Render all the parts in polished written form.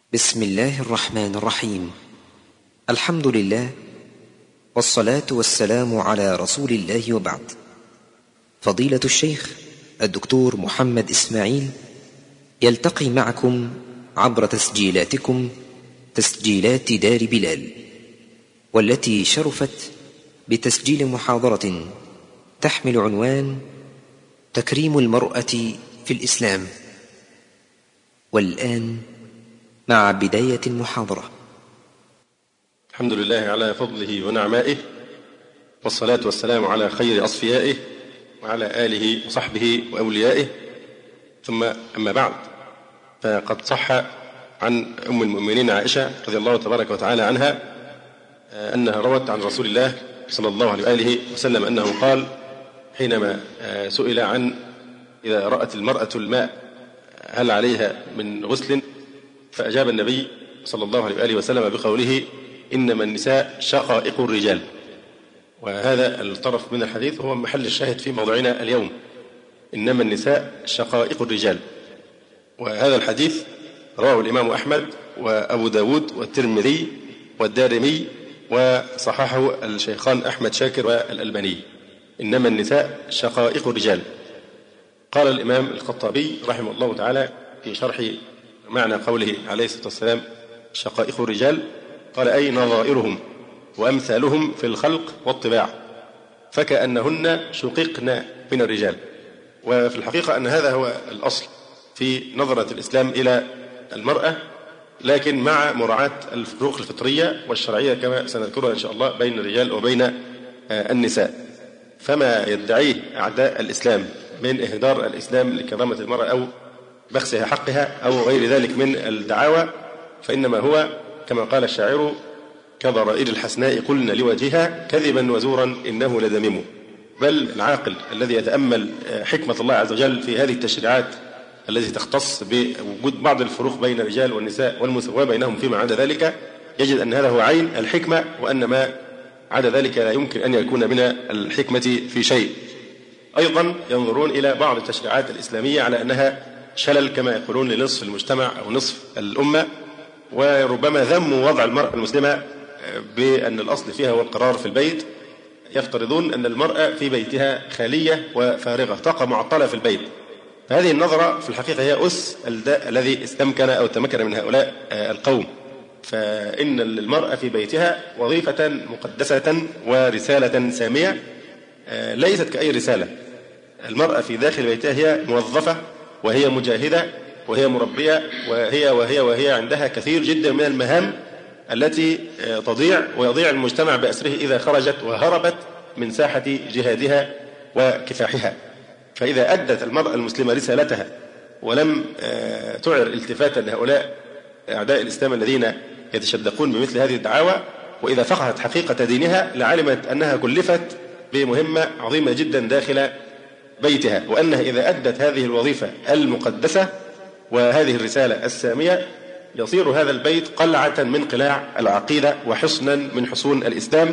بسم الله الرحمن الرحيم. الحمد لله، والصلاة والسلام على رسول الله، وبعد. فضيلة الشيخ الدكتور محمد إسماعيل يلتقي معكم عبر تسجيلاتكم، تسجيلات دار بلال، والتي شرفت بتسجيل محاضرة تحمل عنوان تكريم المرأة في الإسلام. والآن مع بداية المحاضرة. الحمد لله على فضله ونعمائه، والصلاة والسلام على خير أصفيائه وعلى آله وصحبه وأوليائه، ثم أما بعد، فقد صح عن أم المؤمنين عائشة رضي الله تبارك وتعالى عنها أنها روت عن رسول الله صلى الله عليه وآله وسلم أنه قال حينما سئل عن إذا رأت المرأة الماء هل عليها من غسل، فأجاب النبي صلى الله عليه وآله وسلم بقوله إنما النساء شقائق الرجال. وهذا الطرف من الحديث هو محل الشاهد في موضوعنا اليوم، إنما النساء شقائق الرجال. وهذا الحديث رواه الإمام أحمد وأبو داود والترمذي والدارمي، وصححه الشيخان أحمد شاكر والألباني. إنما النساء شقائق الرجال. قال الإمام الخطابي رحمه الله تعالى في شرح معنى قوله عليه الصلاة والسلام شقائق الرجال، قال أي نظائرهم وأمثالهم في الخلق والطباع، فكأنهن شققن من الرجال. وفي الحقيقة أن هذا هو الأصل في نظرة الإسلام إلى المرأة، لكن مع مراعاة الفروق الفطرية والشرعية كما سنذكرها إن شاء الله بين الرجال وبين النساء. فما يدعيه أعداء الإسلام من إهدار الإسلام لكرامة المرأة أو بخسها حقها أو غير ذلك من الدعاوى، فإنما هو كما قال الشاعر كضرائر الحسناء قلنا لوجهها كذبا وزورا إنه لذميم. بل العاقل الذي يتأمل حكمة الله عز وجل في هذه التشريعات التي تختص بوجود بعض الفروق بين الرجال والنساء والمساواة بينهم فيما عدا ذلك، يجد أن هذا هو عين الحكمة، وأن ما عدا ذلك لا يمكن أن يكون من الحكمة في شيء. أيضا ينظرون إلى بعض التشريعات الإسلامية على أنها شلل كما يقولون لنصف المجتمع أو نصف الأمة، وربما ذموا وضع المرأة المسلمة بأن الأصل فيها هو القرار في البيت. يفترضون أن المرأة في بيتها خالية وفارغة، طاقة معطلة في البيت. فهذه النظرة في الحقيقة هي أس الداء الذي استمكن أو تمكن من هؤلاء القوم. فإن المرأة في بيتها وظيفة مقدسة ورسالة سامية ليست كأي رسالة. المرأة في داخل بيتها هي موظفة، وهي مجاهدة، وهي مربية، وهي عندها كثير جدا من المهام التي تضيع ويضيع المجتمع بأسره إذا خرجت وهربت من ساحة جهادها وكفاحها. فإذا أدت المرأة المسلمة رسالتها ولم تعر التفاتا لهؤلاء أعداء الإسلام الذين يتشدقون بمثل هذه الدعاوى، وإذا فقهت حقيقة دينها لعلمت أنها كلفت بمهمة عظيمة جدا داخل بيتها، وأنها إذا أدت هذه الوظيفة المقدسة وهذه الرسالة السامية يصير هذا البيت قلعة من قلاع العقيدة وحصنا من حصون الإسلام.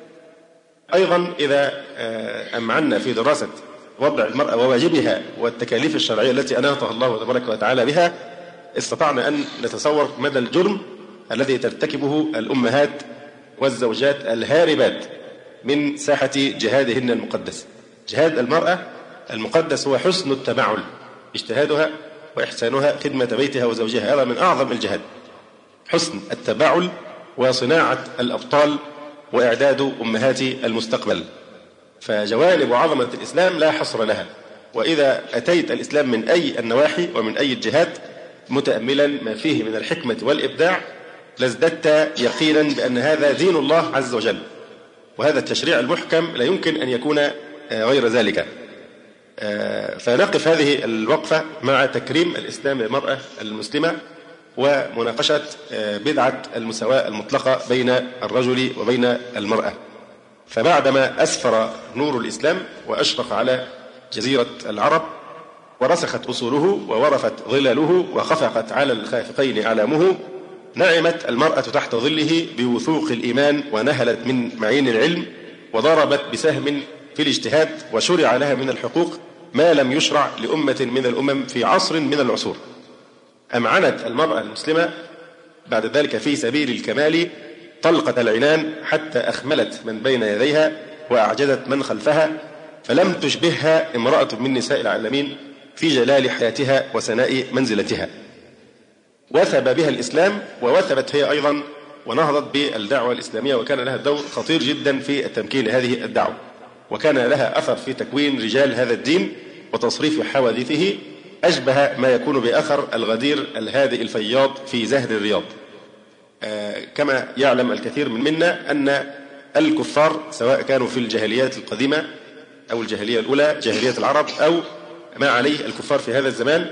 أيضا إذا أمعنا في دراسة وضع المرأة وواجبها والتكاليف الشرعية التي أناطها الله تبارك وتعالى بها، استطعنا أن نتصور مدى الجرم الذي ترتكبه الأمهات والزوجات الهاربات من ساحة جهادهن المقدس. جهاد المرأة المقدس هو حسن التبعل، اجتهادها وإحسانها خدمة بيتها وزوجها، هذا من أعظم الجهاد، حسن التبعل وصناعة الأبطال وإعداد أمهات المستقبل. فجوانب وعظمة الإسلام لا حصر لها، وإذا أتيت الإسلام من أي النواحي ومن أي الجهات متأملا ما فيه من الحكمة والإبداع لازددت يقينا بأن هذا دين الله عز وجل، وهذا التشريع المحكم لا يمكن أن يكون غير ذلك. فنقف هذه الوقفة مع تكريم الإسلام للمرأة المسلمة ومناقشة بدعة المساواة المطلقة بين الرجل وبين المرأة. فبعدما أسفر نور الإسلام وأشرق على جزيرة العرب ورسخت أصوله وورفت ظلاله وخفقت على الخافقين أعلامه، نعمت المرأة تحت ظله بوثوق الإيمان ونهلت من معين العلم، وضربت بسهم في الاجتهاد، وشرع لها من الحقوق ما لم يشرع لأمة من الأمم في عصر من العصور. أمعنت المرأة المسلمة بعد ذلك في سبيل الكمال طلقت العنان حتى أخملت من بين يديها وأعجزت من خلفها، فلم تشبهها امرأة من نساء العالمين في جلال حياتها وسناء منزلتها. وثب بها الإسلام ووثبت هي أيضا ونهضت بالدعوة الإسلامية، وكان لها دور خطير جدا في التمكين لهذه الدعوة، وكان لها أثر في تكوين رجال هذا الدين وتصريف حوادثه أشبه ما يكون بأثر الغدير الهادئ الفياض في زهر الرياض. كما يعلم الكثير منا أن الكفار سواء كانوا في الجاهليات القديمة أو الجاهلية الأولى جاهلية العرب أو ما عليه الكفار في هذا الزمان،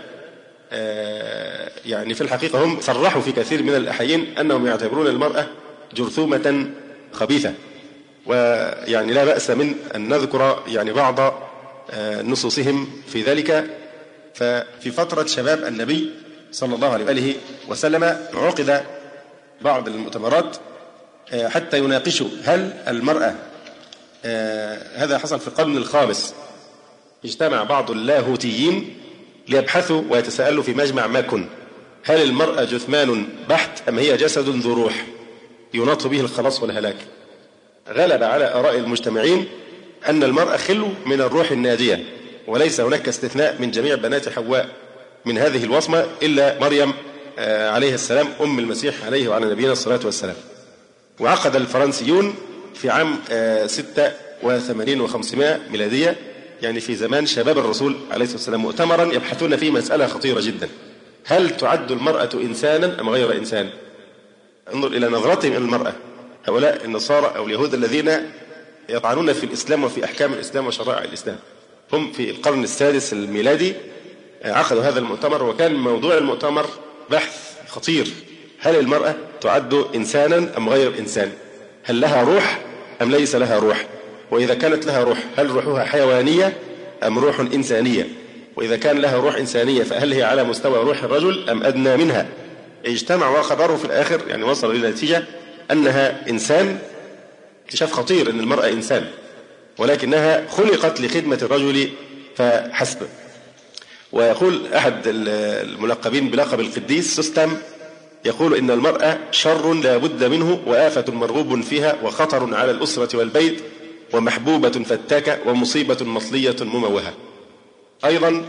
يعني في الحقيقة هم صرحوا في كثير من الأحيان أنهم يعتبرون المرأة جرثومة خبيثة، ويعني لا بأس من أن نذكر يعني بعض نصوصهم في ذلك. ففي فترة شباب النبي صلى الله عليه وآله وسلم عقد بعض المؤتمرات حتى يناقشوا هل المرأة، هذا حصل في القرن الخامس، اجتمع بعض اللاهوتيين ليبحثوا ويتساءلوا في مجمع ماكن هل المرأة جثمان بحت أم هي جسد ذو روح يناط به الخلاص والهلاك. غلب على آراء المجتمعين أن المرأة خلو من الروح الناجية، وليس هناك استثناء من جميع بنات حواء من هذه الوصمة إلا مريم عليه السلام أم المسيح عليه وعلى نبينا الصلاة والسلام. وعقد الفرنسيون في عام 86 و500 ميلادية، يعني في زمان شباب الرسول عليه الصلاة والسلام، مؤتمرا يبحثون فيه مسألة خطيرة جدا: هل تعد المرأة إنسانا أم غير إنسان؟ انظر إلى نظرتهم إلى المرأة هؤلاء النصارى أو اليهود الذين يطعنون في الإسلام وفي أحكام الإسلام وشرائع الإسلام. هم في القرن السادس الميلادي عقدوا هذا المؤتمر، وكان موضوع المؤتمر بحث خطير: هل المرأة تعد إنسانا أم غير إنسان؟ هل لها روح أم ليس لها روح؟ وإذا كانت لها روح هل روحها حيوانية أم روح إنسانية؟ وإذا كان لها روح إنسانية فهل هي على مستوى روح الرجل أم أدنى منها؟ اجتمعوا وقرروا في الآخر، يعني وصلوا إلى نتيجة أنها إنسان. اكتشاف خطير أن المرأة إنسان، ولكنها خلقت لخدمة الرجل فحسب. ويقول أحد الملقبين بلقب القديس سوستم، يقول إن المرأة شر لا بد منه، وآفة مرغوب فيها، وخطر على الأسرة والبيت، ومحبوبة فتاكة، ومصيبة مصلية مموهة. أيضا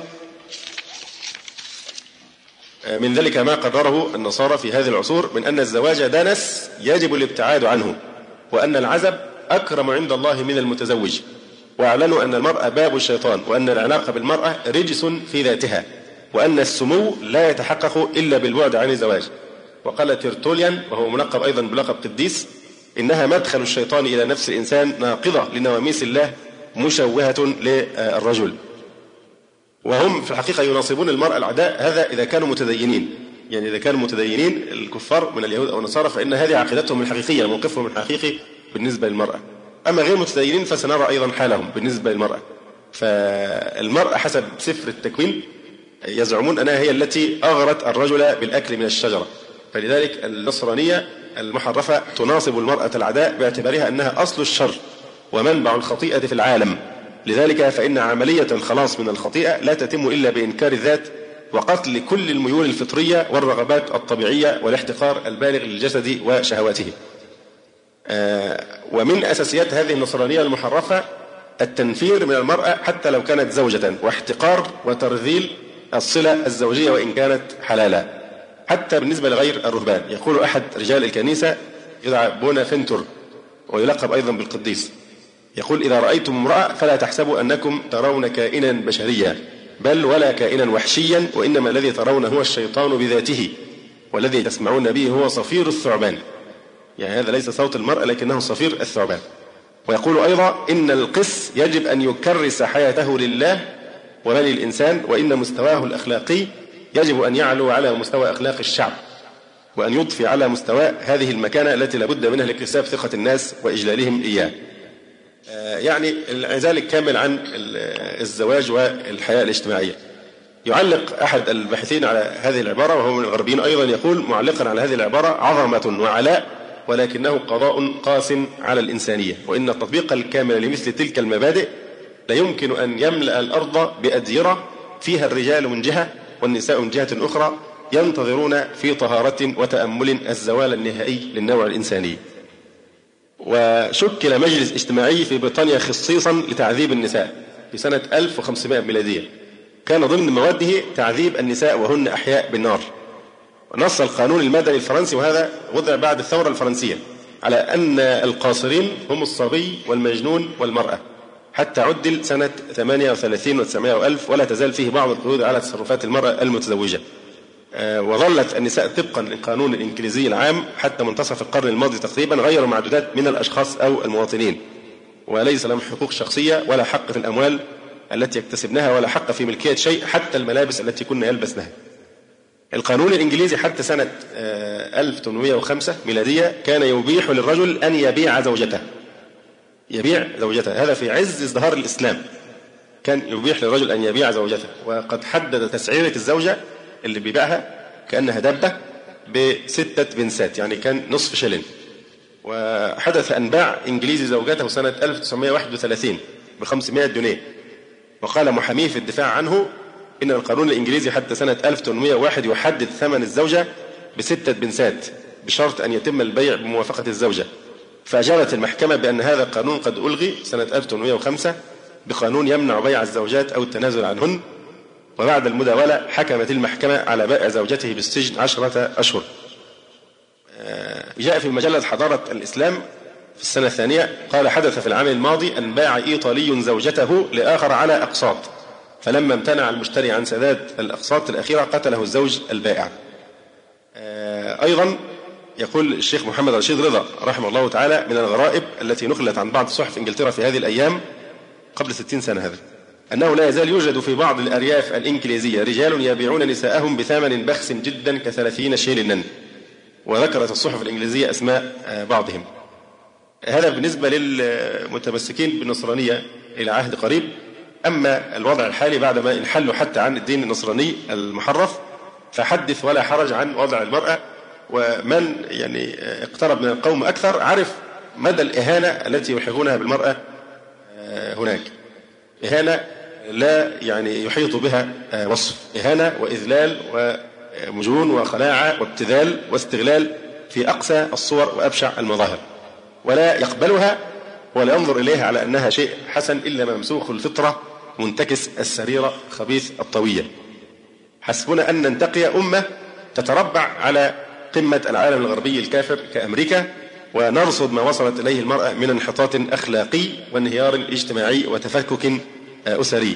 من ذلك ما قرره النصارى في هذه العصور من أن الزواج دنس يجب الابتعاد عنه، وأن العزب أكرم عند الله من المتزوج، وأعلنوا أن المرأة باب الشيطان، وأن العلاقة بالمرأة رجس في ذاتها، وأن السمو لا يتحقق إلا بالبعد عن الزواج. وقال تيرتوليان وهو ملقب أيضا بلقب قديس: إنها مدخل الشيطان إلى نفس الإنسان، ناقضة لنواميس الله، مشوهة للرجل. وهم في الحقيقة يناصبون المرأة العداء، هذا إذا كانوا متدينين، يعني إذا كانوا متدينين الكفار من اليهود أو النصارى فإن هذه عقيدتهم الحقيقية، موقفهم الحقيقي بالنسبة للمرأة. أما غير متدينين فسنرى أيضا حالهم بالنسبة للمرأة. فالمرأة حسب سفر التكوين يزعمون أنها هي التي أغرت الرجل بالأكل من الشجرة، فلذلك النصرانية المحرفة تناصب المرأة العداء باعتبارها أنها أصل الشر ومنبع الخطيئة في العالم. لذلك فإن عملية الخلاص من الخطيئة لا تتم إلا بإنكار الذات وقتل كل الميول الفطرية والرغبات الطبيعية والاحتقار البالغ للجسد وشهواته. ومن أساسيات هذه النصرانية المحرفة التنفير من المرأة حتى لو كانت زوجة، واحتقار وترذيل الصلة الزوجية وإن كانت حلالا، حتى بالنسبة لغير الرهبان. يقول أحد رجال الكنيسة يدعى بونافنتور ويلقب أيضا بالقديس، يقول: إذا رأيتم امرأة فلا تحسبوا أنكم ترون كائنا بشريا، بل ولا كائنا وحشيا، وإنما الذي ترون هو الشيطان بذاته، والذي تسمعون به هو صفير الثعبان. يعني هذا ليس صوت المرأة لكنه صفير الثعبان. ويقول أيضا: إن القس يجب أن يكرس حياته لله وللإنسان، الإنسان، وإن مستواه الأخلاقي يجب أن يعلو على مستوى أخلاق الشعب، وأن يضفي على مستوى هذه المكانة التي لابد منها لاكتساب ثقة الناس وإجلالهم إياه. يعني الانعزال الكامل عن الزواج والحياة الاجتماعية. يعلق أحد الباحثين على هذه العبارة وهو من الغربيين أيضا، يقول معلقا على هذه العبارة: عظمة وعلاء ولكنه قضاء قاس على الإنسانية، وإن التطبيق الكامل لمثل تلك المبادئ لا يمكن أن يملأ الأرض بأديرة فيها الرجال من جهة والنساء من جهة أخرى، ينتظرون في طهارة وتأمل الزوال النهائي للنوع الإنساني. وشكل مجلس اجتماعي في بريطانيا خصيصا لتعذيب النساء في سنة 1500 ميلادية، كان ضمن مواده تعذيب النساء وهن أحياء بالنار. ونص القانون المدني الفرنسي، وهذا وضع بعد الثورة الفرنسية، على أن القاصرين هم الصبي والمجنون والمرأة، حتى عدل سنة 38 و900 وألف، ولا تزال فيه بعض القيود على تصرفات المرأة المتزوجة. وظلت النساء طبقا للقانون الإنجليزي العام حتى منتصف القرن الماضي تقريبا غير معدودات من الأشخاص أو المواطنين، وليس لهم حقوق شخصية ولا حق في الأموال التي يكتسبنها ولا حق في ملكية شيء، حتى الملابس التي كنا يلبسنها. القانون الإنجليزي حتى سنة 1805 ميلادية كان يبيح للرجل أن يبيع زوجته، هذا في عز ازدهار الإسلام، كان يبيح للرجل أن يبيع زوجته. وقد حدد تسعيرة الزوجة اللي بيبيعها كأنها دابة ب6 بنسات، يعني كان نصف شلن. وحدث أن باع إنجليزي زوجته سنة 1931 ب500 جنيه، وقال محاميه في الدفاع عنه إن القانون الإنجليزي حتى سنة 1801 يحدد ثمن الزوجة ب6 بنسات بشرط أن يتم البيع بموافقة الزوجة. فأجابت المحكمة بأن هذا القانون قد ألغي سنة 1805 بقانون يمنع بيع الزوجات أو التنازل عنهن. وبعد المداولة حكمت المحكمة على بائع زوجته بالسجن 10 أشهر. جاء في مجلة حضارة الإسلام في السنة الثانية قال: حدث في العام الماضي أن باع إيطالي زوجته لآخر على أقساط، فلما امتنع المشتري عن سداد الأقساط الأخيرة قتله الزوج البائع. أيضا يقول الشيخ محمد رشيد رضا رحمه الله تعالى: من الغرائب التي نقلت عن بعض صحف إنجلترا في هذه الأيام قبل 60 سنة هذا، أنه لا يزال يوجد في بعض الأرياف الإنجليزية رجال يبيعون نساءهم بثمن بخس جدا ك30 شيلنا. وذكرت الصحف الإنجليزية أسماء بعضهم. هذا بالنسبة للمتمسكين بالنصرانية إلى عهد قريب. أما الوضع الحالي بعدما انحلوا حتى عن الدين النصراني المحرف، فحدث ولا حرج عن وضع المرأة. ومن يعني اقترب من القوم أكثر عرف مدى الإهانة التي يلحقونها بالمرأة هناك، إهانة لا يعني يحيط بها وصف، إهانة وإذلال ومجون وخلاعة وابتذال واستغلال في أقسى الصور وأبشع المظاهر، ولا يقبلها ولا ينظر إليها على أنها شيء حسن إلا ممسوخ الفطرة منتكس السريرة خبيث الطوية. حسبنا أن ننتقي أمة تتربع على قمة العالم الغربي الكافر كأمريكا، ونرصد ما وصلت إليه المرأة من انحطاط أخلاقي وانهيار اجتماعي وتفكك أسري.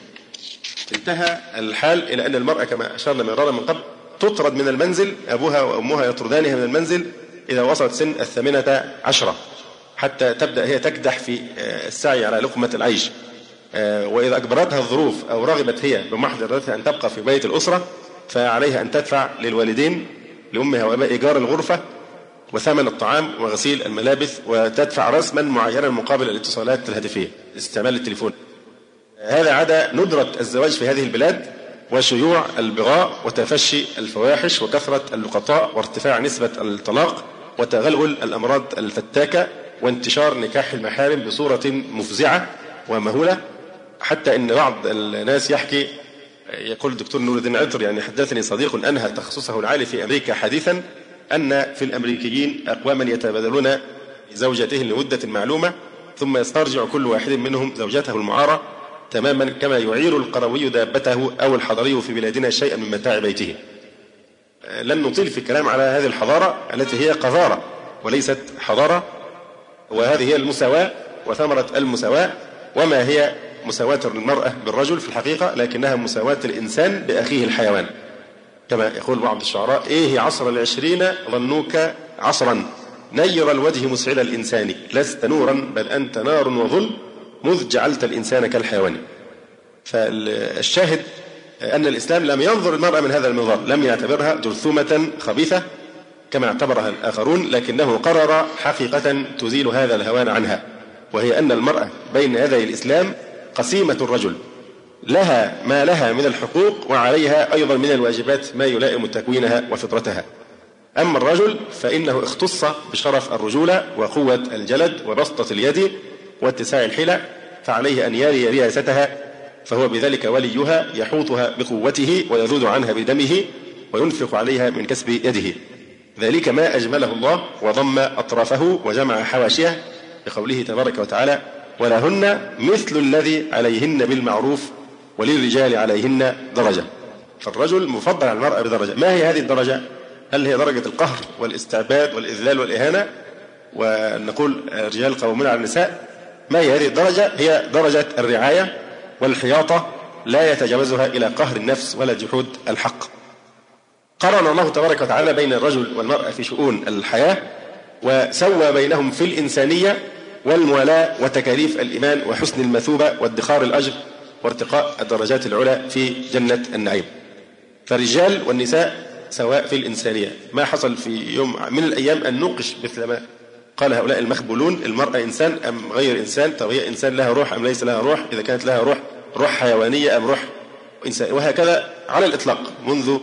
انتهى الحال إلى أن المرأة كما أشرنا مرارا من قبل تطرد من المنزل، أبوها وأمها يطردانها من المنزل إذا وصلت سن 18، حتى تبدأ هي تكدح في السعي على لقمة العيش. وإذا أجبرتها الظروف أو رغبت هي بمحض إرادتها أن تبقى في بيت الأسرة، فعليها أن تدفع للوالدين لأمها وأبائها إيجار الغرفة وثمن الطعام وغسيل الملابس، وتدفع رسما معينا مقابل الاتصالات الهاتفية، استعمال التليفون. هذا عدا ندرة الزواج في هذه البلاد وشيوع البغاء وتفشي الفواحش وكثرة اللقطاء وارتفاع نسبة الطلاق وتغلغل الأمراض الفتاكة وانتشار نكاح المحارم بصورة مفزعة ومهولة، حتى إن بعض الناس يحكي، يقول الدكتور نور الدين عطر يعني حدثني صديق أنهى تخصصه العالي في أمريكا حديثا أن في الأمريكيين أقواما يتبادلون زوجته لمدة معلومة ثم يسترجع كل واحد منهم زوجته المعارة تماما كما يعير القروي دابته أو الحضري في بلادنا شيئا من متاع بيته. لن نطيل في الكلام على هذه الحضارة التي هي قذارة وليست حضارة، وهذه هي المساواة وثمرة المساواة. وما هي مساواة المرأة بالرجل في الحقيقة، لكنها مساواة الإنسان بأخيه الحيوان، كما يقول بعض الشعراء: إيه عصر العشرين ظنوك عصرا نير الوجه مسعد الإنسان، لست نورا بل أنت نار وظل مذ جعلت الإنسان كالحيوان. فالشاهد أن الإسلام لم ينظر المرأة من هذا المنظار، لم يعتبرها جرثومة خبيثة كما اعتبرها الآخرون، لكنه قرر حقيقة تزيل هذا الهوان عنها، وهي أن المرأة بين يدي الإسلام قسيمة الرجل، لها ما لها من الحقوق وعليها أيضا من الواجبات ما يلائم تكوينها وفطرتها. أما الرجل فإنه اختص بشرف الرجولة وقوة الجلد وبسطة اليد واتساع الحيلة، فعليه أن يري رياستها، فهو بذلك وليها يحوطها بقوته ويذود عنها بدمه وينفق عليها من كسب يده، ذلك ما أجمله الله وضم أطرافه وجمع حواشيه بقوله تبارك وتعالى: ولهن مثل الذي عليهن بالمعروف وللرجال عليهن درجة. فالرجل مفضل على المرأة بدرجة. ما هي هذه الدرجة؟ هل هي درجة القهر والاستعباد والإذلال والإهانة ونقول الرجال قوامون على النساء؟ ما هي هذه الدرجة؟ هي درجة الرعاية والحياطة لا يتجاوزها إلى قهر النفس ولا جحود الحق. قرن الله تبارك وتعالى بين الرجل والمرأة في شؤون الحياة، وسوى بينهم في الإنسانية والموالاة وتكاليف الإيمان وحسن المثوبة وادخار الأجر وارتقاء الدرجات العلى في جنة النعيم. فالرجال والنساء سواء في الإنسانية. ما حصل في يوم من الأيام أن نوقش مثل ما قال هؤلاء المخبولون: المرأة إنسان أم غير إنسان؟ طب هي إنسان لها روح أم ليس لها روح؟ إذا كانت لها روح حيوانية أم روح إنسان؟ وهكذا على الإطلاق منذ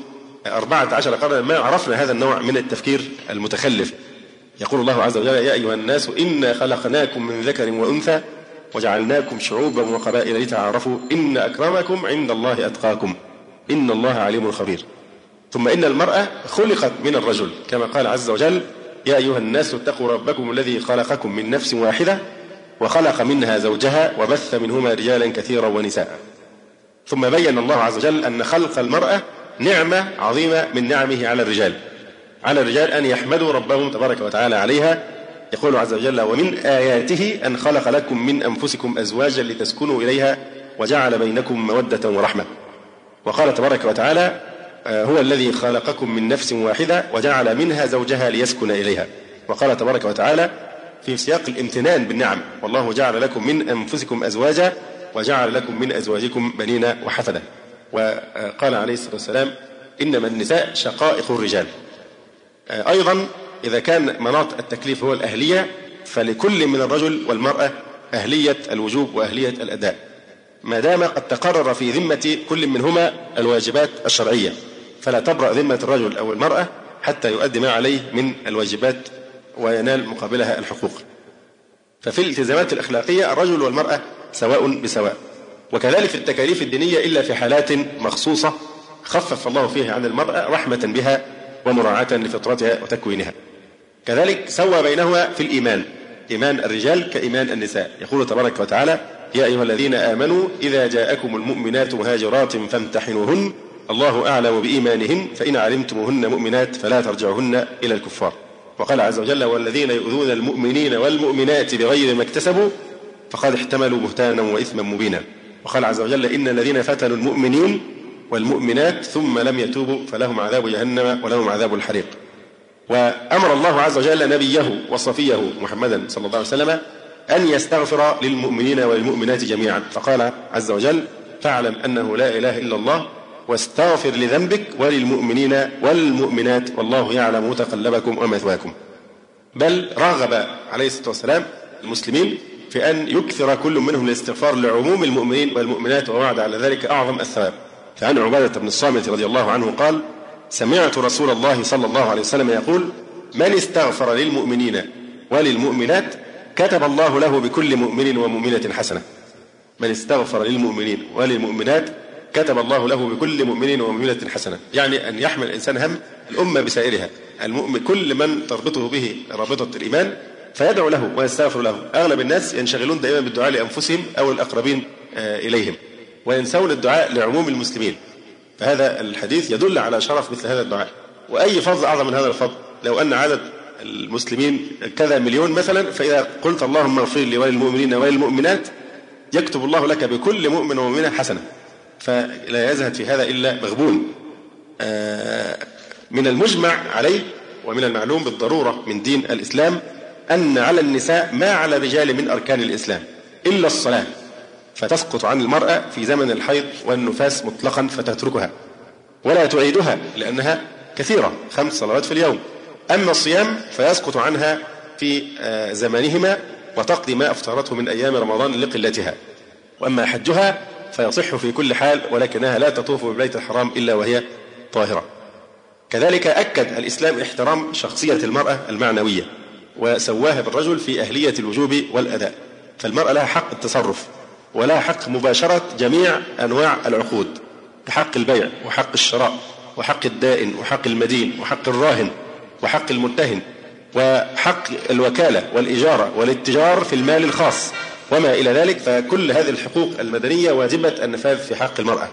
14 قرنا ما عرفنا هذا النوع من التفكير المتخلف. يقول الله عز وجل: يا أيها الناس إنا خلقناكم من ذكر وأنثى وجعلناكم شعوبا وقبائل لتعارفوا إن أكرمكم عند الله أتقاكم إن الله عليم خبير. ثم إن المرأة خلقت من الرجل كما قال عز وجل: يا أيها الناس اتقوا ربكم الذي خلقكم من نفس واحدة وخلق منها زوجها وبث منهما رجالا كثيرا ونساء. ثم بين الله عز وجل أن خلق المرأة نعمة عظيمة من نعمه على الرجال. على الرجال أن يحمدوا ربهم تبارك وتعالى عليها. يقول عز وجل: ومن آياته أن خلق لكم من أنفسكم أزواجا لتسكنوا إليها وجعل بينكم مودة ورحمة. وقال تبارك وتعالى: هو الذي خلقكم من نفس واحدة وجعل منها زوجها ليسكن إليها. وقال تبارك وتعالى في سياق الامتنان بالنعم: والله جعل لكم من أنفسكم أزواجا وجعل لكم من أزواجكم بنين وحفدة. وقال عليه الصلاة والسلام: إنما النساء شقائق الرجال. أيضا إذا كان مناط التكليف هو الأهلية، فلكل من الرجل والمرأة أهلية الوجوب وأهلية الأداء، ما دام قد تقرر في ذمة كل منهما الواجبات الشرعية، فلا تبرأ ذمة الرجل أو المرأة حتى يؤدي ما عليه من الواجبات وينال مقابلها الحقوق. ففي الالتزامات الأخلاقية الرجل والمرأة سواء بسواء. وكذلك في التكاليف الدينية إلا في حالات مخصوصة خفف الله فيها عن المرأة رحمة بها ومراعاة لفطرتها وتكوينها. كذلك سوى بينهما في الإيمان، إيمان الرجال كإيمان النساء. يقول تبارك وتعالى: يا أيها الذين آمنوا إذا جاءكم المؤمنات مهاجرات فامتحنوهن الله أعلم بإيمانهن فإن علمتموهن مؤمنات فلا ترجعوهن إلى الكفار. وقال عز وجل: والذين يؤذون المؤمنين والمؤمنات بغير ما اكتسبوا فقد احتملوا بهتانا وإثما مبينا. وقال عز وجل: إن الذين فتنوا المؤمنين والمؤمنات ثم لم يتوبوا فلهم عذاب جهنم ولهم عذاب الحريق. وأمر الله عز وجل نبيه وصفيه محمدا صلى الله عليه وسلم أن يستغفر للمؤمنين والمؤمنات جميعا، فقال عز وجل: فاعلم أنه لا إله إلا الله واستغفر لذنبك وللمؤمنين والمؤمنات والله يعلم متقلبكم ومثواكم. بل رغب عليه الصلاة والسلام المسلمين في أن يكثر كل منهم الاستغفار لعموم المؤمنين والمؤمنات، ووعد على ذلك أعظم الثواب. فعن عبادة بن الصامت رضي الله عنه قال: سمعت رسول الله صلى الله عليه وسلم يقول: من استغفر للمؤمنين وللمؤمنات كتب الله له بكل مؤمن ومؤمنة حسنة. من استغفر للمؤمنين وللمؤمنات كتب الله له بكل مؤمن ومؤمنة حسنة، يعني أن يحمل الإنسان هم الأمة بسائرها، المؤمن كل من تربطه به رابطة الإيمان فيدعو له ويستغفر له. أغلب الناس ينشغلون دائما بالدعاء لأنفسهم أو الأقربين إليهم وينسون الدعاء لعموم المسلمين. فهذا الحديث يدل على شرف مثل هذا الدعاء. وأي فضل أعظم من هذا الفضل؟ لو أن عدد المسلمين كذا مليون مثلا، فإذا قلت اللهم اغفر لي وللمؤمنين وللمؤمنات يكتب الله لك بكل مؤمن ومؤمنة حسنة، فلا يزهد في هذا إلا مغبون. من المجمع عليه ومن المعلوم بالضرورة من دين الإسلام أن على النساء ما على الرجال من أركان الإسلام إلا الصلاة، فتسقط عن المرأة في زمن الحيض والنفاس مطلقا فتتركها ولا تعيدها لأنها كثيرة 5 صلوات في اليوم. أما الصيام فيسقط عنها في زمانهما وتقضي ما أفطرته من أيام رمضان لقلتها. وأما حجها فيصح في كل حال ولكنها لا تطوف ببيت الحرام إلا وهي طاهرة. كذلك أكد الإسلام احترام شخصية المرأة المعنوية وسواها بالرجل في أهلية الوجوب والأداء، فالمرأة لها حق التصرف ولها حق مباشرة جميع أنواع العقود، حق البيع وحق الشراء وحق الدائن وحق المدين وحق الراهن وحق المرتهن وحق الوكالة والإجارة والاتجار في المال الخاص وما إلى ذلك، فكل هذه الحقوق المدنية واجبة النفاذ في حق المرأة.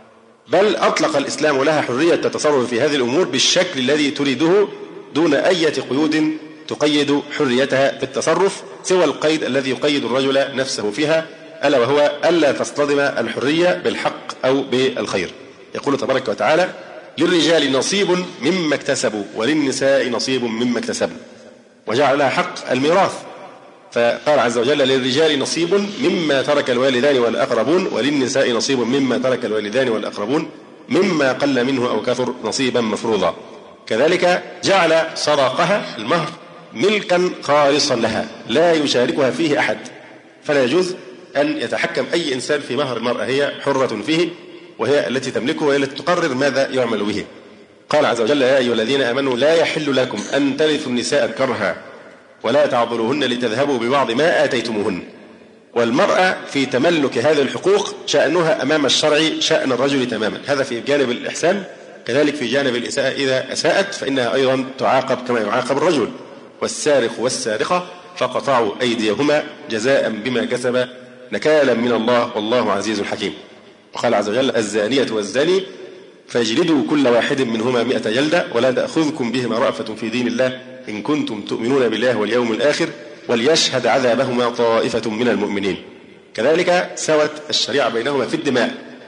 بل أطلق الإسلام لها حرية التصرف في هذه الأمور بالشكل الذي تريده دون أي قيود تقيد حريتها في التصرف سوى القيد الذي يقيد الرجل نفسه فيها، ألا وهو ألا تصطدم الحرية بالحق أو بالخير. يقول تبارك وتعالى: للرجال نصيب مما اكتسبوا وللنساء نصيب مما اكتسبوا، وجعل لها حق الميراث، فقال عز وجل: للرجال نصيب مما ترك الوالدان والأقربون وللنساء نصيب مما ترك الوالدان والأقربون مما قل منه أو كثر نصيبا مفروضا. كذلك جعل صداقها المهر ملكا خالصا لها لا يشاركها فيه أحد، فلا يجوز أن يتحكم أي إنسان في مهر المرأة، هي حرة فيه وهي التي تملكه وهي التي تقرر ماذا يعمل به. قال عز وجل: يا أيها الذين آمنوا لا يحل لكم أن ترثوا النساء كرها ولا تعضلوهن لتذهبوا ببعض ما آتيتموهن. والمرأة في تملك هذه الحقوق شأنها أمام الشرع شأن الرجل تماما، هذا في جانب الإحسان. كذلك في جانب الإساءة، إذا أساءت فإنها أيضا تعاقب كما يعاقب الرجل. والسارق والسارقة فقطعوا أيديهما جزاء بما كسب نكالا من الله والله عزيز حكيم. وقال عز وجل: الزانية والزاني فاجلدوا كل واحد منهما 100 جلدة ولا تأخذكم بهما رأفة في دين الله إن كنتم تؤمنون بالله واليوم الآخر وليشهد عذابهما طائفة من المؤمنين. كذلك سوت الشريعة بينهما في الدماء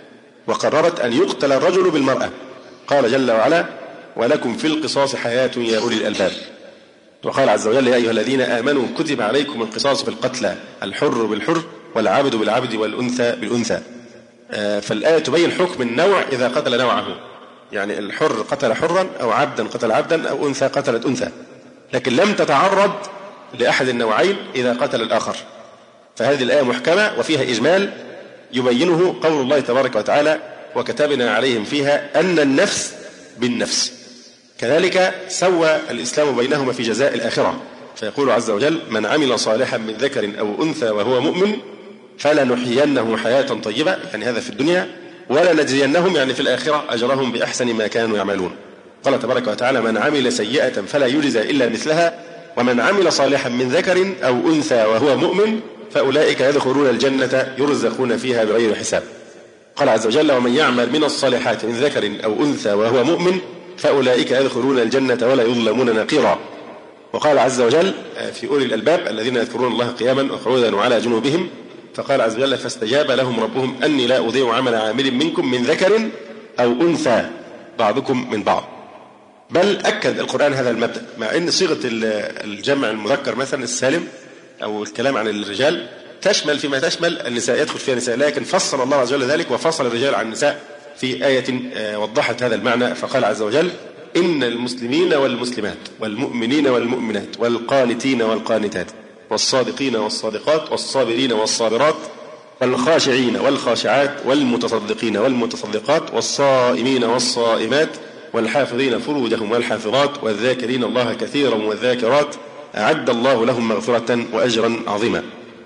وقررت أن يقتل الرجل بالمرأة. قال جل وعلا: ولكم في القصاص حياة يا أولي الألباب. وقال عز وجل: يا أيها الذين آمنوا كتب عليكم القصاص في القتلى الحر بالحر والعبد بالعبد والأنثى بالأنثى. فالآية تبين حكم النوع إذا قتل نوعه، يعني الحر قتل حرا أو عبدا قتل عبدا أو أنثى قتلت أنثى، لكن لم تتعرض لأحد النوعين إذا قتل الآخر. فهذه الآية محكمة وفيها إجمال يبينه قول الله تبارك وتعالى: وكتبنا عليهم فيها أن النفس بالنفس. كذلك سوى الإسلام بينهما في جزاء الآخرة، فيقول عز وجل: من عمل صالحا من ذكر أو أنثى وهو مؤمن فلنحيينه حياة طيبة، يعني هذا في الدنيا، ولنجزينهم يعني في الآخرة أجرهم بأحسن ما كانوا يعملون. قال تبارك وتعالى: من عمل سيئة فلا يجزى إلا مثلها ومن عمل صالحا من ذكر أو أنثى وهو مؤمن فأولئك يدخلون الجنة يرزقون فيها بغير حساب. قال عز وجل: ومن يعمل من الصالحات من ذكر أو أنثى وهو مؤمن فأولئك يدخلون الجنة ولا يظلمون نقيرا. وقال عز وجل في أولي الألباب الذين يذكرون الله قياما وقعودا وعلى جنوبهم، فقال عز وجل: فاستجاب لهم ربهم أني لا أضيع عمل عامل منكم من ذكر أو أنثى بعضكم من بعض. بل أكد القرآن هذا المبدأ، مع أن صيغة الجمع المذكر مثلا السالم أو الكلام عن الرجال تشمل فيما تشمل النساء، يدخل فيها النساء، لكن فصل الله عز وجل ذلك وفصل الرجال عن النساء في آية وضحت هذا المعنى. فقال عز وجل: إن المسلمين والمسلمات والمؤمنين والمؤمنات والقانتين والقانتات والصادقين والصادقات والصابرين والصابرات والخاشعين والخاشعات والمتصدقين والمتصدقات والصائمين والصائمات والحافظين فروجهم والحافظات والذاكرين الله كثيرا والذاكرات أعد الله لهم مغفرة وأجرا عظيما.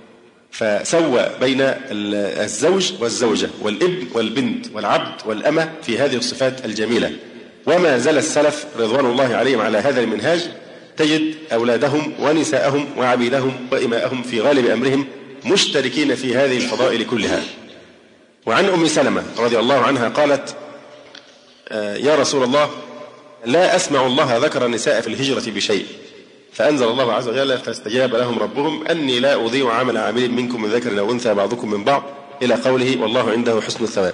فسوى بين الزوج والزوجة والابن والبنت والعبد والأمة في هذه الصفات الجميلة. وما زال السلف رضوان الله عليهم على هذا المنهاج، تجد أولادهم ونساءهم وعبيدهم وإماءهم في غالب أمرهم مشتركين في هذه الفضائل كلها. وعن أم سلمة رضي الله عنها قالت: يا رسول الله، لا أسمع الله ذكر النساء في الهجرة بشيء، فأنزل الله عز وجل: فاستجاب لهم ربهم أني لا أضيع عمل عامل منكم من ذكر أو أنثى بعضكم من بعض، إلى قوله: والله عنده حسن الثواب.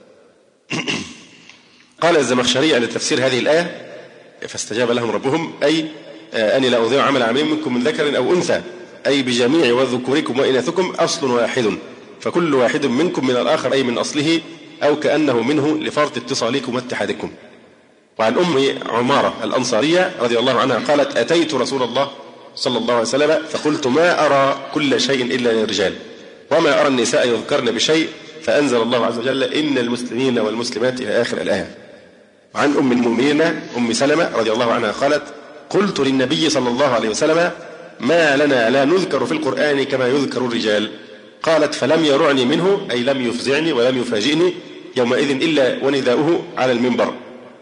قال الزمخشري لتفسير هذه الآية: فاستجاب لهم ربهم أي أني لا أضيع عمل عامل منكم من ذكر أو أنثى، أي بجميع وذكوركم وإناثكم أصل واحد، فكل واحد منكم من الآخر أي من أصله أو كأنه منه لفرط اتصالكم واتحادكم. وعن أم عمارة الأنصارية رضي الله عنها قالت: أتيت رسول الله صلى الله عليه وسلم فقلت: ما أرى كل شيء إلا للرجال وما أرى النساء يذكرن بشيء، فأنزل الله عز وجل: إن المسلمين والمسلمات، إلى آخر الآية. وعن أم المؤمنين أم سلمة رضي الله عنها قالت: قلت للنبي صلى الله عليه وسلم: ما لنا لا نذكر في القرآن كما يذكر الرجال؟ قالت: فلم يرعني منه، أي لم يفزعني ولم يفاجئني يومئذ إلا ونداؤه على المنبر،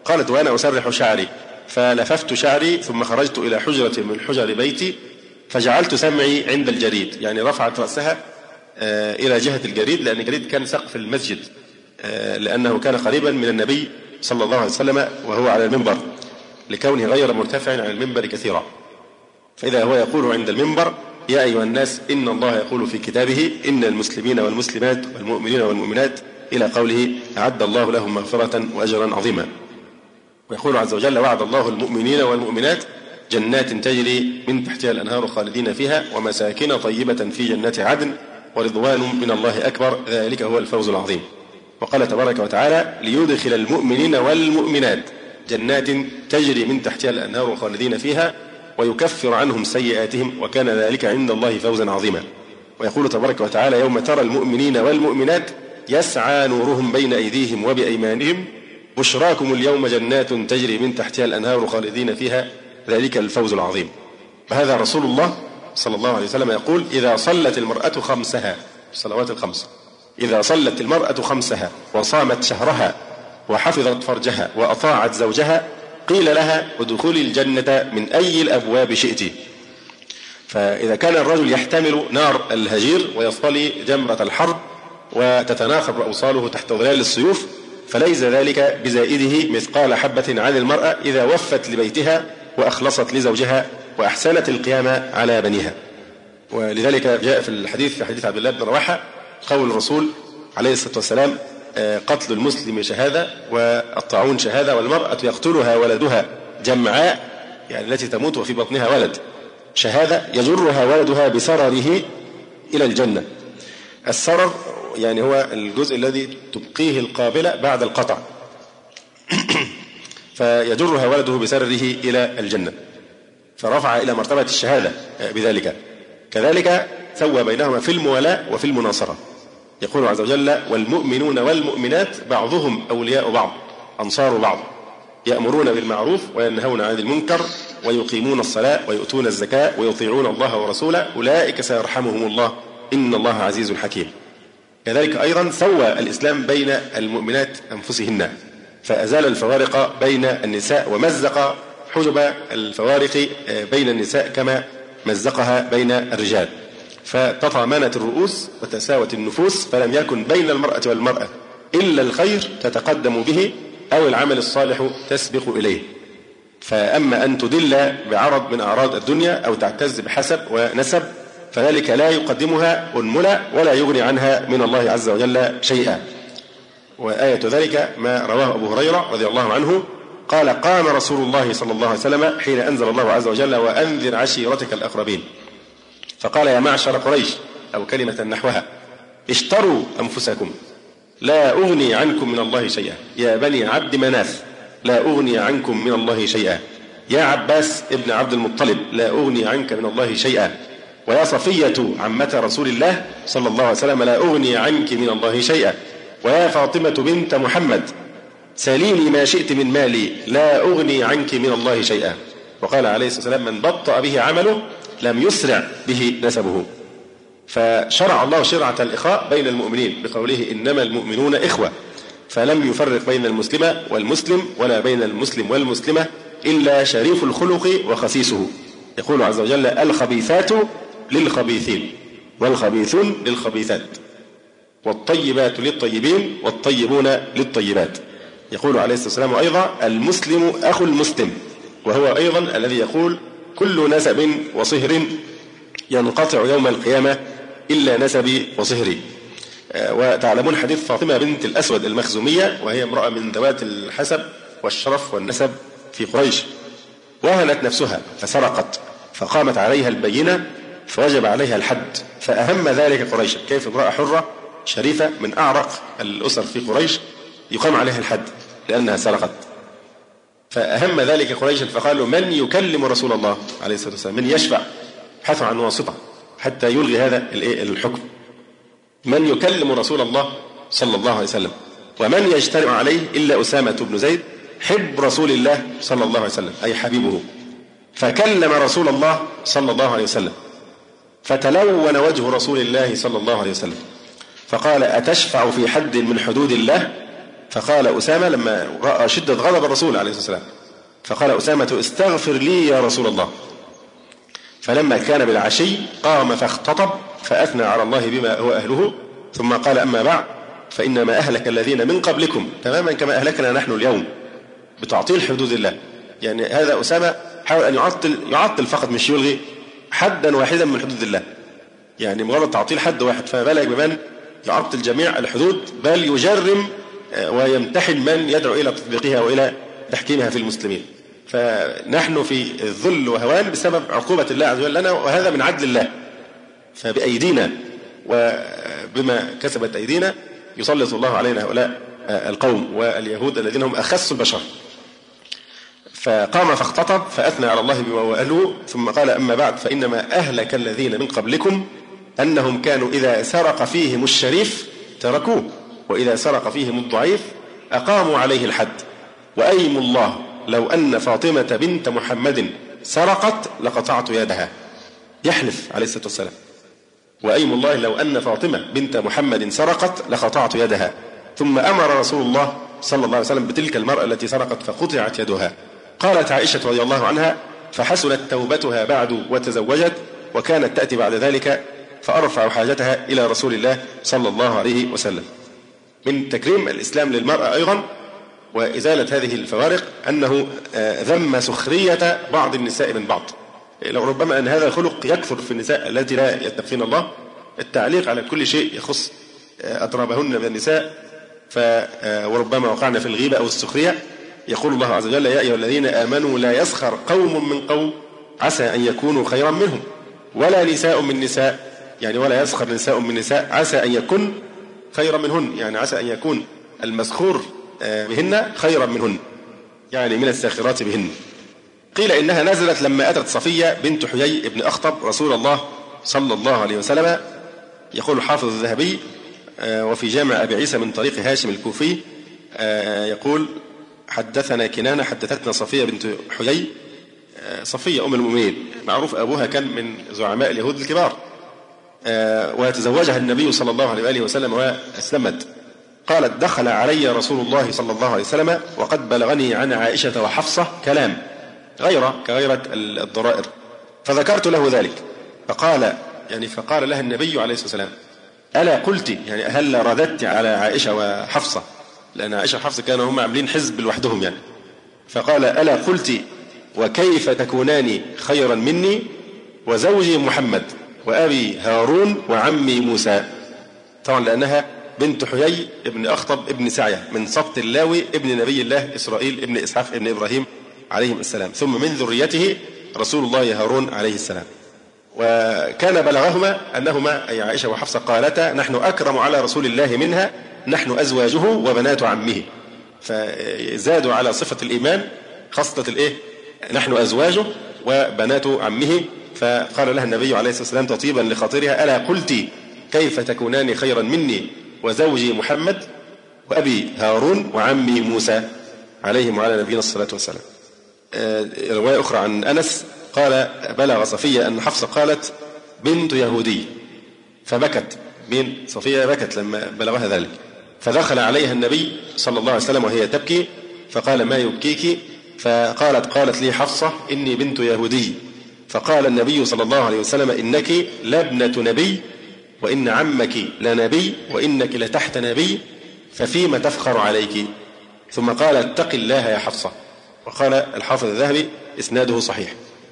قالت: وأنا أسرح شعري فلففت شعري ثم خرجت إلى حجرة من حجر بيتي فجعلت سمعي عند الجريد. يعني رفعت رأسها إلى جهة الجريد، لأن الجريد كان سقف المسجد، لأنه كان قريبا من النبي صلى الله عليه وسلم وهو على المنبر، لكونه غير مرتفع عن المنبر كثيرا. فإذا هو يقول عند المنبر: يا أيها الناس إن الله يقول في كتابه إن المسلمين والمسلمات والمؤمنين والمؤمنات إلى قوله: أعد الله لهم مغفرة وأجرا عظيما. ويقول عز وجل: وعد الله المؤمنين والمؤمنات جنات تجري من تحتها الأنهار خالدين فيها ومساكن طيبة في جنات عدن ورضوان من الله أكبر ذلك هو الفوز العظيم. وقال تبارك وتعالى: ليدخل المؤمنين والمؤمنات جنات تجري من تحتها الأنهار خالدين فيها ويكفر عنهم سيئاتهم وكان ذلك عند الله فوزا عظيما. ويقول تبارك وتعالى: يوم ترى المؤمنين والمؤمنات يسعى نورهم بين أيديهم وبأيمانهم بشراكم اليوم جنات تجري من تحتها الأنهار خالدين فيها ذلك الفوز العظيم. وهذا رسول الله صلى الله عليه وسلم يقول: إذا صلت المرأة خمسها، الصلوات الخمس، إذا صلت المرأة خمسها وصامت شهرها وحفظت فرجها وأطاعت زوجها قيل لها: ادخلي الجنة من أي الأبواب شئت. فإذا كان الرجل يحتمل نار الهجير ويصطلي جمرة الحرب وتتناثر أوصاله تحت ظلال السيوف، فليس ذلك بزائده مثقال حبة عن المرأة إذا وفت لبيتها وأخلصت لزوجها وأحسنت القيام على بنيها. ولذلك جاء في الحديث في حديث عبد الله بن رواحة قول الرسول عليه الصلاة والسلام: قتل المسلم شهادة والطاعون شهادة والمرأة يقتلها ولدها جمعاء، يعني التي تموت وفي بطنها ولد، شهادة يجرها ولدها بسرره إلى الجنة. السرر يعني هو الجزء الذي تبقيه القابلة بعد القطع فيجرها ولده بسرره إلى الجنة، فرفع إلى مرتبة الشهادة بذلك. كذلك سوى بينهما في الموالاة وفي المناصرة. يقول عز وجل: والمؤمنون والمؤمنات بعضهم أولياء بعض أنصار بعض يأمرون بالمعروف وينهون عن المنكر ويقيمون الصلاة ويؤتون الزكاة ويطيعون الله ورسوله أولئك سيرحمهم الله إن الله عزيز حكيم. كذلك أيضا سوى الإسلام بين المؤمنات أنفسهن، فأزال الفوارق بين النساء ومزق حجب الفوارق بين النساء كما مزقها بين الرجال، فتطامنت الرؤوس وتساوت النفوس، فلم يكن بين المرأة والمرأة إلا الخير تتقدم به أو العمل الصالح تسبق إليه. فأما أن تدل بعرض من أعراض الدنيا أو تعتز بحسب ونسب فذلك لا يقدمها أنملة ولا يغني عنها من الله عز وجل شيئا. وآية ذلك ما رواه أبو هريرة رضي الله عنه قال: قام رسول الله صلى الله عليه وسلم حين أنزل الله عز وجل: وأنذر عشيرتك الأقربين، فقال: يا معشر قريش، أو كلمة نحوها: اشتروا أنفسكم لا أغني عنكم من الله شيئا، يا بني عبد مناف لا أغني عنكم من الله شيئا، يا عباس ابن عبد المطلب لا أغني عنك من الله شيئا، ويا صفية عمة رسول الله صلى الله عليه وسلم لا أغني عنك من الله شيئا، ويا فاطمة بنت محمد سليني ما شئت من مالي لا أغني عنك من الله شيئا. وقال عليه الصلاة والسلام: من بطأ به عمله لم يسرع به نسبه. فشرع الله شرعة الإخاء بين المؤمنين بقوله: إنما المؤمنون إخوة، فلم يفرق بين المسلمة والمسلم ولا بين المسلم والمسلمة إلا شريف الخلق وخسيسه. يقول عز وجل: الخبيثات للخبيثين والخبيثون للخبيثات والطيبات للطيبين والطيبون للطيبات. يقول عليه الصلاة والسلام أيضا: المسلم أخو المسلم، وهو أيضا الذي يقول: كل نسب وصهر ينقطع يوم القيامة إلا نسبي وصهري. وتعلمون حديث فاطمة بنت الأسود المخزومية، وهي امرأة من ذوات الحسب والشرف والنسب في قريش، وهنت نفسها فسرقت فقامت عليها البينة فوجب عليها الحد، فأهم ذلك قريش. كيف امرأة حرة شريفة من أعرق الأسر في قريش يقام عليها الحد لأنها سرقت؟ فأهم ذلك قريش، فقالوا: من يكلم رسول الله عليه الصلاة والسلام؟ من يشفع؟ بحثوا عن واسطة حتى يلغي هذا الحكم. من يكلم رسول الله صلى الله عليه وسلم؟ ومن يجترئ عليه إلا أسامة بن زيد حب رسول الله صلى الله عليه وسلم، أي حبيبه. فكلم رسول الله صلى الله عليه وسلم فتلون وجه رسول الله صلى الله عليه وسلم فقال: أتشفع في حد من حدود الله؟ فقال أسامة لما رأى شدة غضب الرسول عليه الصلاة والسلام فقال أسامة استغفر لي يا رسول الله. فلما كان بالعشي قام فاختطب فأثنى على الله بما هو أهله ثم قال أما بعد فإنما أهلك الذين من قبلكم تماما كما أهلكنا نحن اليوم بتعطيل حدود الله. يعني هذا أسامة حاول أن يعطل فقط مش يلغي حدا واحدا من حدود الله، يعني مجرد تعطيل حد واحد فما بالك بمن يعطل جميع الحدود بل يجرم ويمتحن من يدعو إلى تطبيقها وإلى تحكيمها في المسلمين. فنحن في الذل وهوان بسبب عقوبة الله عز وجل لنا، وهذا من عدل الله. فبأيدينا وبما كسبت أيدينا يسلط الله علينا هؤلاء القوم واليهود الذين هم أخس البشر. فقام فاختطب فأثنى على الله بما هو أهله ثم قال أما بعد فإنما أهلك الذين من قبلكم أنهم كانوا إذا سرق فيهم الشريف تركوه وإذا سرق فيهم الضعيف أقاموا عليه الحد، وأيم الله لو أن فاطمة بنت محمد سرقت لقطعت يدها. يحلف عليه الصلاة والسلام وأيم الله لو أن فاطمة بنت محمد سرقت لقطعت يدها. ثم أمر رسول الله صلى الله عليه وسلم بتلك المرأة التي سرقت فقطعت يدها. قالت عائشة رضي الله عنها فحسنت توبتها بعد وتزوجت وكانت تأتي بعد ذلك فأرفع حاجتها إلى رسول الله صلى الله عليه وسلم. من تكريم الإسلام للمرأة أيضا وإزالة هذه الفوارق أنه ذم سخرية بعض النساء من بعض. لو ربما أن هذا الخلق يكثر في النساء التي لا يتقين الله، التعليق على كل شيء يخص أضرابهن من النساء وربما وقعنا في الغيبة أو السخرية. يقول الله عز وجل يا أيها الذين آمنوا لا يسخر قوم من قوم عسى أن يكونوا خيرا منهم ولا نساء من نساء، يعني ولا يسخر نساء من نساء عسى أن يكون خيرا منهن، يعني عسى أن يكون المسخور بهن خيرا منهن، يعني من الساخرات بهن. قيل إنها نزلت لما أتت صفية بنت حيي بن أخطب رسول الله صلى الله عليه وسلم. يقول الحافظ الذهبي وفي جامع أبي عيسى من طريق هاشم الكوفي يقول حدثنا كنانة حدثتنا صفية بنت حيي. صفية أم المؤمنين معروف أبوها كان من زعماء اليهود الكبار، وتزوجها النبي صلى الله عليه وآله وسلم وأسلمت. قالت دخل علي رسول الله صلى الله عليه وسلم وقد بلغني عن عائشة وحفصة كلام كغيرة الضرائر فذكرت له ذلك فقال لها النبي عليه الصلاة والسلام ألا قلت، يعني هل رددت على عائشة وحفصة، لأن عائشة وحفصة كانوا هم عاملين حزب لوحدهم يعني. فقال ألا قلت وكيف تكونان خيرا مني وزوجي محمد وأبي هارون وعمي موسى، طبعا لأنها بنت حيي ابن أخطب ابن سعية من سبط اللاوي ابن نبي الله إسرائيل ابن إسحاق ابن إبراهيم عليهم السلام، ثم من ذريته رسول الله هارون عليه السلام. وكان بلغهما أنهما أي عائشة وحفصة قالتا نحن أكرم على رسول الله منها نحن أزواجه وبنات عمه، فزادوا على صفة الإيمان خاصة نحن أزواجه وبنات عمه. فقال لها النبي عليه الصلاة والسلام تطيبا لخاطرها ألا قلت كيف تكونان خيرا مني وزوجي محمد وأبي هارون وعمي موسى عليهم وعلى نبينا الصلاة والسلام. رواية أخرى عن أنس قال بلغ صفية أن حفصة قالت بنت يهودي فبكت، بين صفية بكت لما بلغها ذلك، فدخل عليها النبي صلى الله عليه وسلم وهي تبكي فقال ما يبكيك؟ قالت لي حفصة إني بنت يهودي. فقال النبي صلى الله عليه وسلم إنك لابنة نبي وإن عمك لنبي وإنك لتحت نبي ففيما تفخر عليك. ثم قال اتق الله يا حفصة. وقال الحافظ الذهبي إسناده صحيح.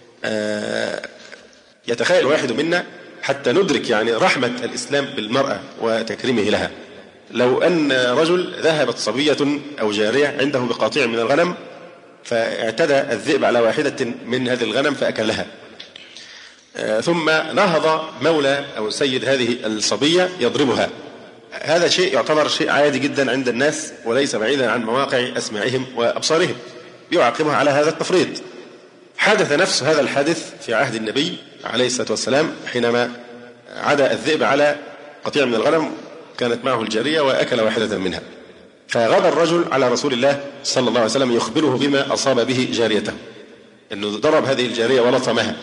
يتخيل واحد منا حتى ندرك يعني رحمة الإسلام بالمرأة وتكريمه لها، لو أن رجل ذهبت صبية أو جارية عنده بقاطيع من الغنم فاعتدى الذئب على واحدة من هذه الغنم فأكلها، ثم نهض مولى أو سيد هذه الصبية يضربها، هذا شيء يعتبر شيء عادي جدا عند الناس وليس بعيدا عن مواقع أسماعهم وأبصارهم، يعاقبها على هذا التفريط. حدث نفس هذا الحادث في عهد النبي عليه الصلاة والسلام حينما عدا الذئب على قطيع من الغنم كانت معه الجارية وأكل واحدة منها، فغدا الرجل على رسول الله صلى الله عليه وسلم يخبره بما أصاب به جاريته، أنه ضرب هذه الجارية ولطمها،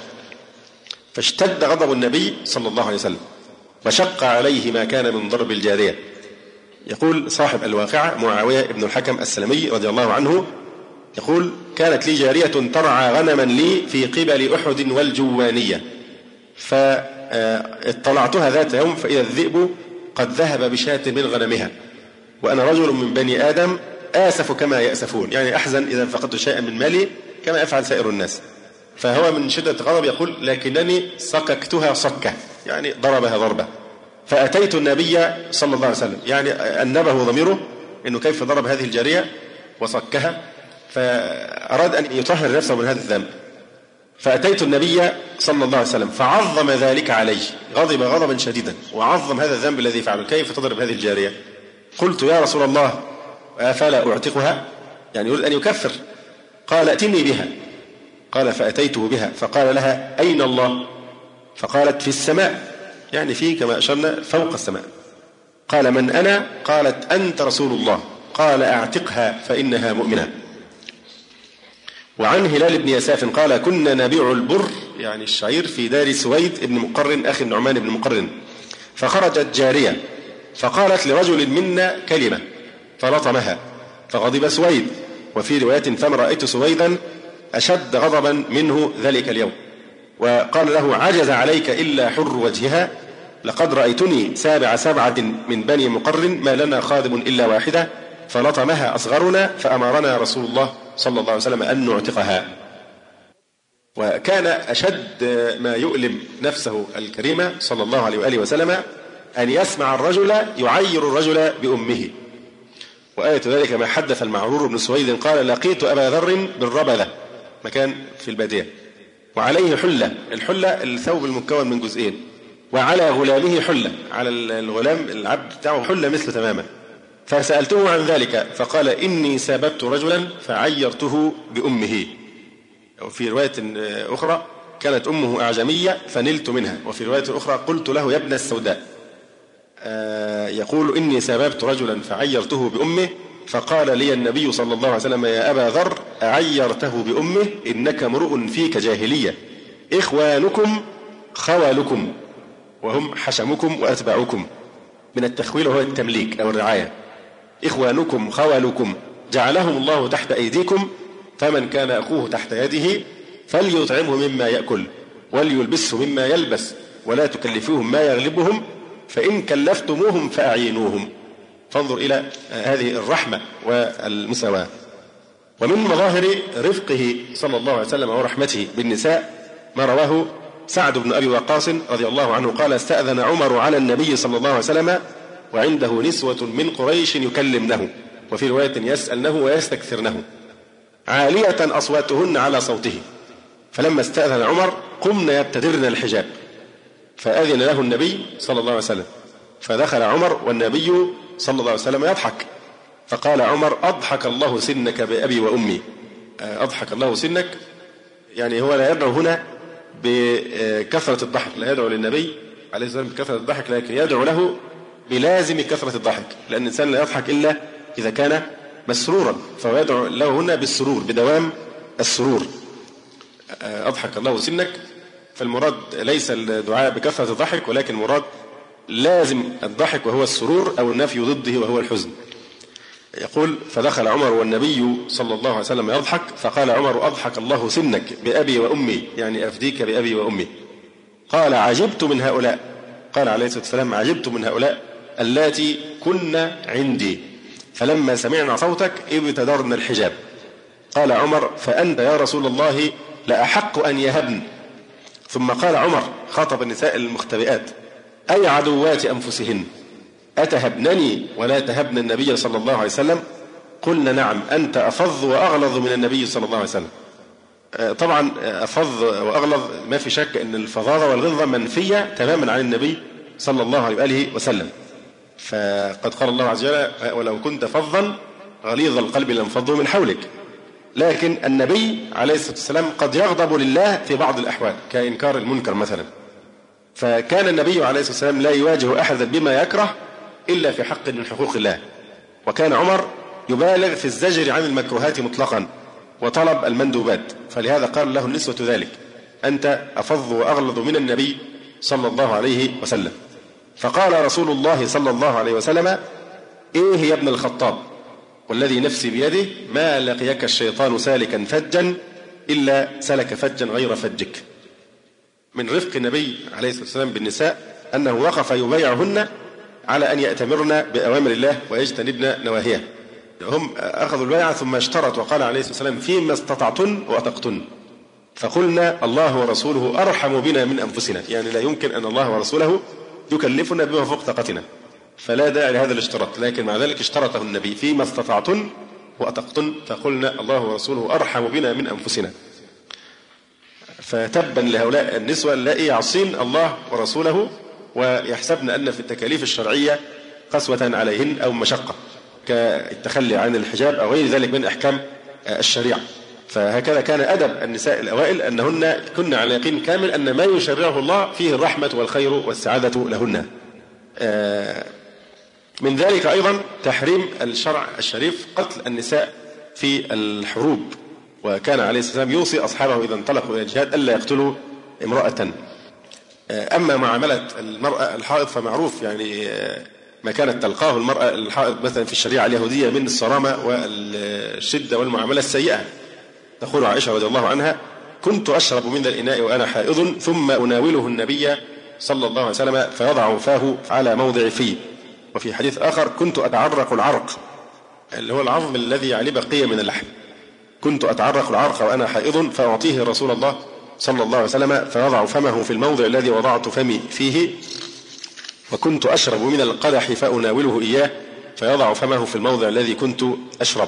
فاشتد غضب النبي صلى الله عليه وسلم وشق عليه ما كان من ضرب الجارية، يقول صاحب الواقعة معاوية بن الحكم السلمي رضي الله عنه يقول: كانت لي جارية ترعى غنما لي في قبل أحد والجوانية، فاطلعتها ذات يوم فإذا الذئب قد ذهب بشاة من غنمها، وأنا رجل من بني آدم آسف كما يأسفون، يعني أحزن إذا فقدت شيئا من مالي كما يفعل سائر الناس. فهو من شدة غضب يقول: لكنني صككتها صكة، يعني ضربها ضربة. فأتيت النبي صلى الله عليه وسلم، يعني أنبه ضميره أنه كيف ضرب هذه الجارية وصكها، فأراد أن يطهر نفسه من هذا الذنب. فأتيت النبي صلى الله عليه وسلم فعظم ذلك عليه، غضب غضبا شديدا وعظم هذا الذنب الذي فعله، كيف تضرب هذه الجارية؟ قلت: يا رسول الله أفلا أعتقها؟ يعني يريد أن يكفر. قال: ائتني بها. قال: فأتيته بها فقال لها: أين الله؟ فقالت: في السماء، يعني في كما أشرنا فوق السماء. قال: من أنا؟ قالت: أنت رسول الله. قال: أعتقها فإنها مؤمنة. وعن هلال بن يساف قال: كنا نبيع البر، يعني الشعير، في دار سويد بن مقرن أخي النعمان بن مقرن، فخرجت جارية فقالت لرجل منا كلمة فلطمها فغضب سويد. وفي رواية: فما رأيت سويدا أشد غضبا منه ذلك اليوم. وقال له: عجز عليك إلا حر وجهها، لقد رأيتني سابع سبعة من بني مقرن ما لنا خادم إلا واحدة، فلطمها أصغرنا فأمرنا رسول الله صلى الله عليه وسلم أن نعتقها. وكان أشد ما يؤلم نفسه الكريمة صلى الله عليه وآله وسلم أن يسمع الرجل يعير الرجل بأمه. وآية ذلك ما حدث المعرور بن سويد قال: لقيت أبا ذر بالربذة، مكان في البادية، وعليه حلة، الحلة الثوب المكون من جزئين، وعلى غلامه حلة، على الغلام العبد بتاعه حلة مثله تماما. فسألته عن ذلك فقال: إني ساببت رجلا فعيرته بأمه. وفي رواية أخرى: كانت أمه أعجمية فنلت منها. وفي رواية أخرى: قلت له: يا ابن السوداء. يقول: إني ساببت رجلا فعيرته بأمه، فقال لي النبي صلى الله عليه وسلم: يا أبا ذر أعيرته بأمه؟ إنك امرؤ فيك جاهلية، إخوانكم خوالكم وهم حشمكم وأتباعكم. من التخويل وهو التمليك أو الرعاية. إخوانكم خوالكم جعلهم الله تحت أيديكم، فمن كان أخوه تحت يده فليطعمه مما يأكل وليلبسه مما يلبس، ولا تكلفوهم ما يغلبهم، فإن كلفتموهم فأعينوهم. فانظر إلى هذه الرحمة والمساواة. ومن مظاهر رفقه صلى الله عليه وسلم ورحمته بالنساء ما رواه سعد بن أبي وقاص رضي الله عنه قال: استأذن عمر على النبي صلى الله عليه وسلم وعنده نسوة من قريش يكلمنه، وفي رواية يسألنه ويستكثرنه، عالية أصواتهن على صوته، فلما استأذن عمر قمن يبتدرن الحجاب، فأذن له النبي صلى الله عليه وسلم، فدخل عمر والنبي صلى الله عليه وسلم يضحك، فقال عمر: أضحك الله سنك بأبي وأمي. أضحك الله سنك، يعني هو لا يدعو هنا بكثرة الضحك، لا يدعو للنبي عليه الصلاة والسلام بكثرة الضحك، لكن يدعو له بلازم كثرة الضحك، لأن الإنسان لا يضحك إلا إذا كان مسرورا، فهو يدعو له هنا بالسرور، بدوام السرور. أضحك الله سنك، فالمراد ليس الدعاء بكثرة الضحك، ولكن المراد لازم الضحك وهو السرور، أو النفي ضده وهو الحزن. يقول: فدخل عمر والنبي صلى الله عليه وسلم يضحك، فقال عمر: أضحك الله سنك بأبي وأمي، يعني أفديك بأبي وأمي. قال: عجبت من هؤلاء، قال عليه الصلاة والسلام: عجبت من هؤلاء اللاتي كن عندي، فلما سمعنا صوتك ابتدرنا الحجاب. قال عمر: فأنت يا رسول الله لأحق أن يهبن. ثم قال عمر خاطب النساء المختبئات: أي عدوات أنفسهن، أتهبنني ولا تهبن النبي صلى الله عليه وسلم؟ قلنا: نعم، أنت أفظ وأغلظ من النبي صلى الله عليه وسلم. طبعا أفظ وأغلظ ما في شك أن الفظاظة والغلظة منفية تماما عن النبي صلى الله عليه وآله وسلم. فقد قال الله عز وجل: ولو كنت فظا غليظ القلب لانفضوا من حولك. لكن النبي عليه الصلاة والسلام قد يغضب لله في بعض الأحوال، كإنكار المنكر مثلا، فكان النبي عليه الصلاة والسلام لا يواجه أحدا بما يكره إلا في حق من حقوق الله. وكان عمر يبالغ في الزجر عن المكروهات مطلقا وطلب المندوبات، فلهذا قال له النسوة ذلك: أنت أفظ وأغلظ من النبي صلى الله عليه وسلم. فقال رسول الله صلى الله عليه وسلم: إيه يا ابن الخطاب والذي نفسي بيده ما لقيك الشيطان سالكا فجا إلا سلك فجا غير فجك. من رفق النبي عليه الصلاة والسلام بالنساء أنه وقف يبايعهن على أن يأتمرن بأوامر الله ويجتنبن نواهيه. هم أخذوا البيعة ثم اشترط وقال عليه الصلاة والسلام فيما استطعتن وأطقتن، فقلنا الله ورسوله أرحم بنا من أنفسنا، يعني لا يمكن أن الله ورسوله يكلفنا بما فوق طاقتنا، فلا داعي لهذا الاشتراط. لكن مع ذلك اشترطه النبي فيما استطعتن وأطقتن، فقلنا الله ورسوله أرحم بنا من أنفسنا. فتبا لهؤلاء النسوة اللائي يعصين الله ورسوله ويحسبن أن في التكاليف الشرعية قسوة عليهن أو مشقة كالتخلي عن الحجاب أو غير ذلك من أحكام الشريعة. فهكذا كان أدب النساء الأوائل، أنهن كن على يقين كامل أن ما يشرعه الله فيه الرحمة والخير والسعادة لهن. من ذلك أيضا تحريم الشرع الشريف قتل النساء في الحروب، وكان عليه الصلاة والسلام يوصي أصحابه إذا انطلقوا إلى الجهاد ألا يقتلوا امرأة. أما معاملة المرأة الحائض فمعروف، يعني ما كانت تلقاه المرأة الحائض مثلا في الشريعة اليهودية من الصرامة والشدة والمعاملة السيئة. تقول عائشة رضي الله عنها كنت أشرب من الإناء وأنا حائض ثم أناوله النبي صلى الله عليه وسلم فيضع فاه على موضع فيه. وفي حديث آخر كنت أتعرق العرق، اللي هو العظم الذي عليه بقية من اللحم، كنت أتعرق العرق وأنا حائض فأعطيه رسول الله صلى الله عليه وسلم فيضع فمه في الموضع الذي وضعت فمي فيه، وكنت أشرب من القدح فأناوله إياه فيضع فمه في الموضع الذي كنت أشرب.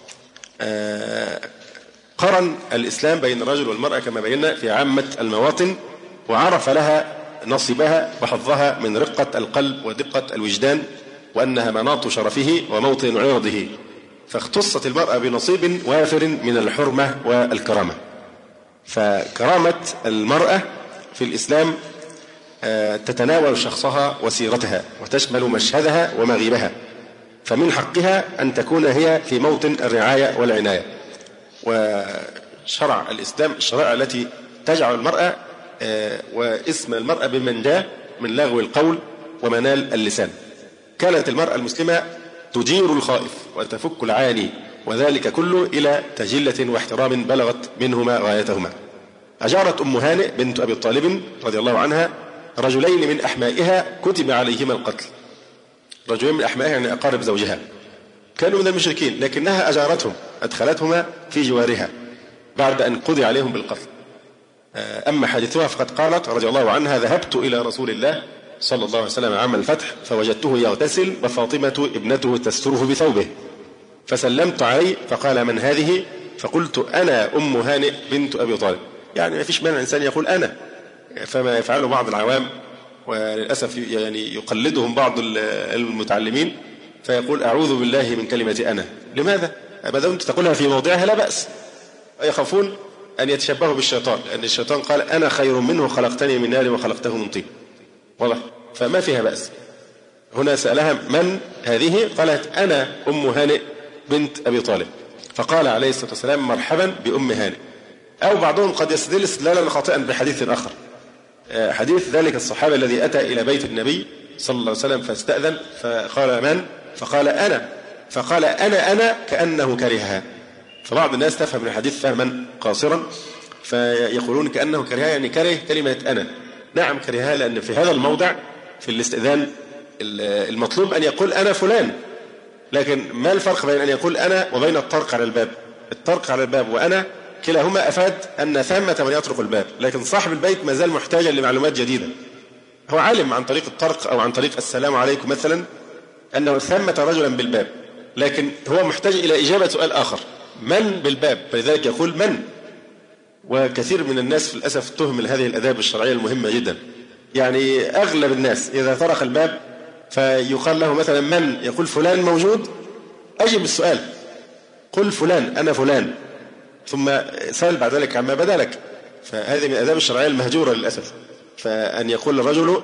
قرن الإسلام بين الرجل والمرأة كما بينا في عامة المواطن، وعرف لها نصيبها وحظها من رقة القلب ودقة الوجدان، وأنها مناط شرفه وموطن عرضه، فاختصت المرأة بنصيب وافر من الحرمة والكرامة. فكرامة المرأة في الإسلام تتناول شخصها وسيرتها وتشمل مشهدها ومغيبها، فمن حقها أن تكون هي في موطن الرعاية والعناية. وشرع الإسلام الشرائع التي تجعل المرأة واسم المرأة بمنجاه من لغو القول ومنال اللسان. كانت المرأة المسلمة تجير الخائف وتفك العاني، وذلك كله إلى تجلة واحترام بلغت منهما غايتهما. أجارت أم هانئ بنت أبي طالب رضي الله عنها رجلين من أحمائها كتب عليهما القتل. رجلين من أحمائها يعني أقارب زوجها، كانوا من المشركين، لكنها أجارتهم أدخلتهما في جوارها بعد أن قضي عليهم بالقتل. أما حادثها فقد قالت رضي الله عنها ذهبت إلى رسول الله صلى الله عليه وسلم عام الفتح فوجدته يغتسل وفاطمة ابنته تستره بثوبه، فسلمت عليه فقال من هذه؟ فقلت أنا أم هانئ بنت أبي طالب. يعني ما فيش مانع الإنسان يقول أنا، فما يفعله بعض العوام وللأسف يعني يقلدهم بعض المتعلمين فيقول أعوذ بالله من كلمة أنا. لماذا؟ ما دمت تقولها في موضعها لا بأس. يخافون أن يتشبهوا بالشيطان، لأن الشيطان قال أنا خير منه خلقتني من نار وخلقته من طين، واضح؟ فما فيها بأس. هنا سألها من هذه؟ قالت أنا أم هانئ بنت أبي طالب، فقال عليه الصلاة والسلام مرحبا بأم هانئ. أو بعضهم قد يستدل استدلالا خاطئا بحديث آخر، حديث ذلك الصحابي الذي أتى إلى بيت النبي صلى الله عليه وسلم فاستأذن فقال من؟ فقال أنا، فقال أنا كأنه كرهها. فبعض الناس تفهم الحديث فهما قاصرا فيقولون كأنه كرهها يعني كره كلمة أنا. نعم كرهها، لأن في هذا الموضع في الاستئذان المطلوب أن يقول أنا فلان، لكن ما الفرق بين أن يقول أنا وبين الطرق على الباب؟ الطرق على الباب وأنا كلاهما أفاد أن ثامة من يطرق الباب، لكن صاحب البيت ما زال محتاجا لمعلومات جديدة. هو علم عن طريق الطرق أو عن طريق السلام عليكم مثلا أنه ثامة رجلا بالباب، لكن هو محتاج إلى إجابة سؤال آخر، من بالباب؟ فلذلك يقول من. وكثير من الناس للأسف تهمل هذه الآداب الشرعية المهمة جدا. يعني أغلب الناس إذا طرق الباب فيقال له مثلا من؟ يقول فلان موجود؟ أجب السؤال، قل فلان أنا فلان، ثم سأل بعد ذلك عما بدا لك. فهذه من الآداب الشرعية المهجورة للأسف. فأن يقول الرجل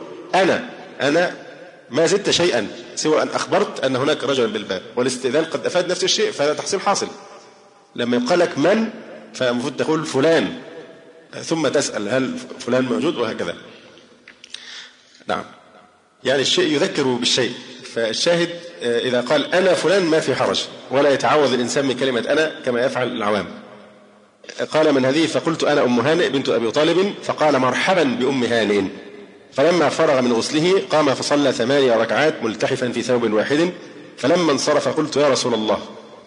أنا ما زدت شيئا سوى أن أخبرت أن هناك رجلا بالباب، والاستئذان قد أفاد نفس الشيء، فهذا تحصيل حاصل. لما يقال لك من فالمفروض تقول فلان ثم تسأل هل فلان موجود، وهكذا. نعم، يعني الشيء يذكر بالشيء. فالشاهد إذا قال أنا فلان ما في حرج، ولا يتعوذ الإنسان من كلمة أنا كما يفعل العوام. قال من هذه؟ فقلت أنا أم هانئ بنت أبي طالب. فقال مرحبا بأم هانئ. فلما فرغ من غسله قام فصلى 8 ركعات ملتحفا في ثوب واحد. فلما انصرف قلت يا رسول الله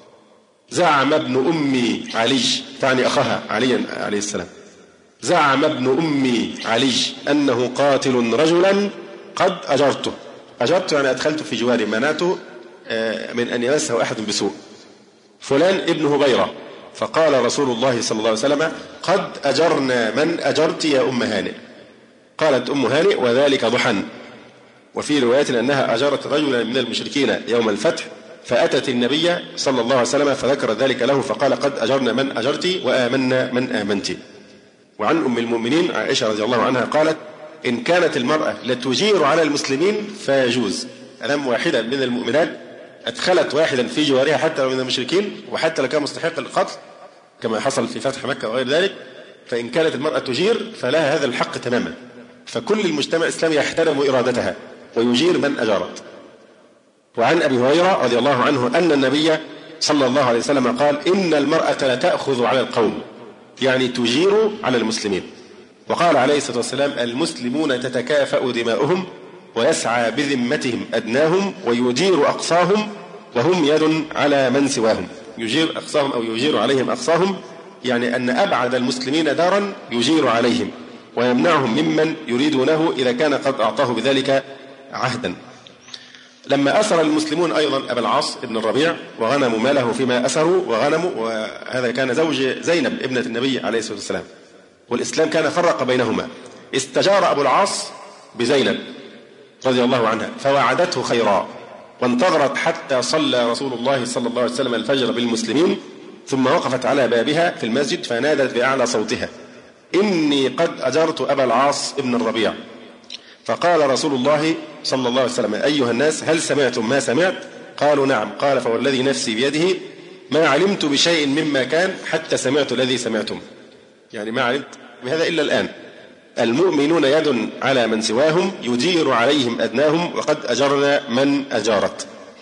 زعم ابن أمي علي، تعني أخاها عليا عليه السلام، زعم ابن أمي علي أنه قاتل رجلا قد أجرته. أجرته يعني أدخلت في جواري، منعته من أن يمسه أحد بسوء. فلان ابن هبيرة. فقال رسول الله صلى الله عليه وسلم قد أجرنا من أجرت يا أم هانئ. قالت أم هانئ وذلك ضحى. وفي رواية أنها أجرت رجلا من المشركين يوم الفتح، فأتت النبي صلى الله عليه وسلم فذكر ذلك له فقال قد أجرنا من أجرت وآمنا من آمنت. وعن أم المؤمنين عائشة رضي الله عنها قالت إن كانت المرأة لتجير على المسلمين فيجوز. ألم واحدة من المؤمنات أدخلت واحدا في جوارها حتى لو من المشركين وحتى لو كان مستحق القتل كما حصل في فتح مكة وغير ذلك، فإن كانت المرأة تجير فلها هذا الحق تماما. فكل المجتمع الإسلامي يحترم إرادتها ويجير من أجارت. وعن أبي هريرة رضي الله عنه أن النبي صلى الله عليه وسلم قال إن المرأة لتأخذ على القوم، يعني تجير على المسلمين. وقال عليه الصلاة والسلام المسلمون تتكافأ دماؤهم ويسعى بذمتهم أدناهم ويجير أقصاهم وهم يد على من سواهم. يجير أقصاهم أو يجير عليهم أقصاهم، يعني أن أبعد المسلمين دارا يجير عليهم ويمنعهم ممن يريدونه إذا كان قد أعطاه بذلك عهدا. لما أسر المسلمون أيضا أبا العاص ابن الربيع وغنموا ماله فيما أسروا وغنموا، وهذا كان زوج زينب ابنة النبي عليه الصلاة والسلام، والإسلام كان فرق بينهما. استجار أبو العاص بزينب رضي الله عنها فوعدته خيرا، وانتظرت حتى صلى رسول الله صلى الله عليه وسلم الفجر بالمسلمين، ثم وقفت على بابها في المسجد فنادت بأعلى صوتها إني قد أجرت أبا العاص ابن الربيع. فقال رسول الله صلى الله عليه وسلم أيها الناس هل سمعتم ما سمعت؟ قالوا نعم. قال فوالذي نفسي بيده ما علمت بشيء مما كان حتى سمعت الذي سمعتم، يعني ما علمت بهذا إلا الآن. المؤمنون يد على من سواهم يجير عليهم أدناهم وقد أجرنا من أجارت.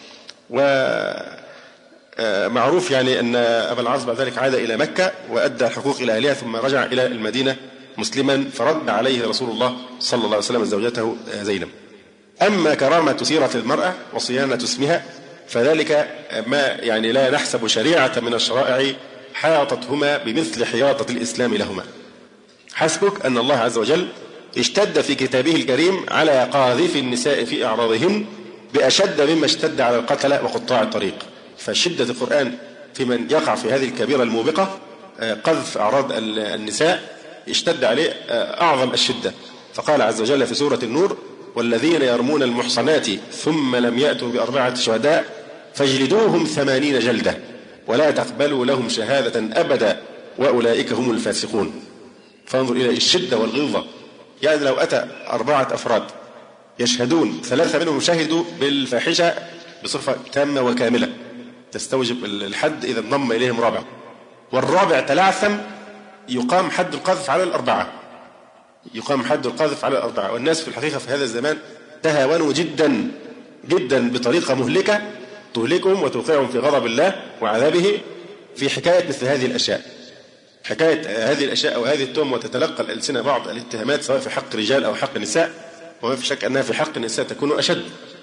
ومعروف يعني أن أبا العاص بعد ذلك عاد إلى مكة وأدى الحقوق إلى أهلها ثم رجع إلى المدينة مسلما، فرد عليه رسول الله صلى الله عليه وسلم زوجته زينب. أما كرامة سيرة المرأة وصيانة اسمها فذلك ما يعني لا نحسب شريعة من الشرائع حاطتهما بمثل حياطة الإسلام لهما. حسبك أن الله عز وجل اشتد في كتابه الكريم على قاذف النساء في أعراضهن بأشد مما اشتد على القتلة وقطاع الطريق. فشدة القرآن في من يقع في هذه الكبيرة الموبقة قذف أعراض النساء اشتد عليه أعظم الشدة. فقال عز وجل في سورة النور والذين يرمون المحصنات ثم لم يأتوا ب4 شهداء فاجلدوهم 80 جلدة ولا تقبلوا لهم شهادة أبدا وأولئك هم الفاسقون. فانظر إلى الشدة والغلظة. يعني لو أتى 4 أفراد يشهدون 3 منهم شهدوا بالفاحشة بصفة تامة وكاملة تستوجب الحد إذا انضم إليهم رابع، والرابع تلعثم يقام حد القذف على 4. يقام حد القذف على 4. والناس في الحقيقة في هذا الزمان تهاونوا جدا جدا بطريقة مهلكة تهلكهم وتوقعهم في غضب الله وعذابه في حكاية مثل هذه الأشياء. حكاية هذه الأشياء أو هذه التهم وتتلقى الألسنة بعض الاتهامات سواء في حق رجال أو حق نساء، وما في شك أنها في حق النساء تكون أشد.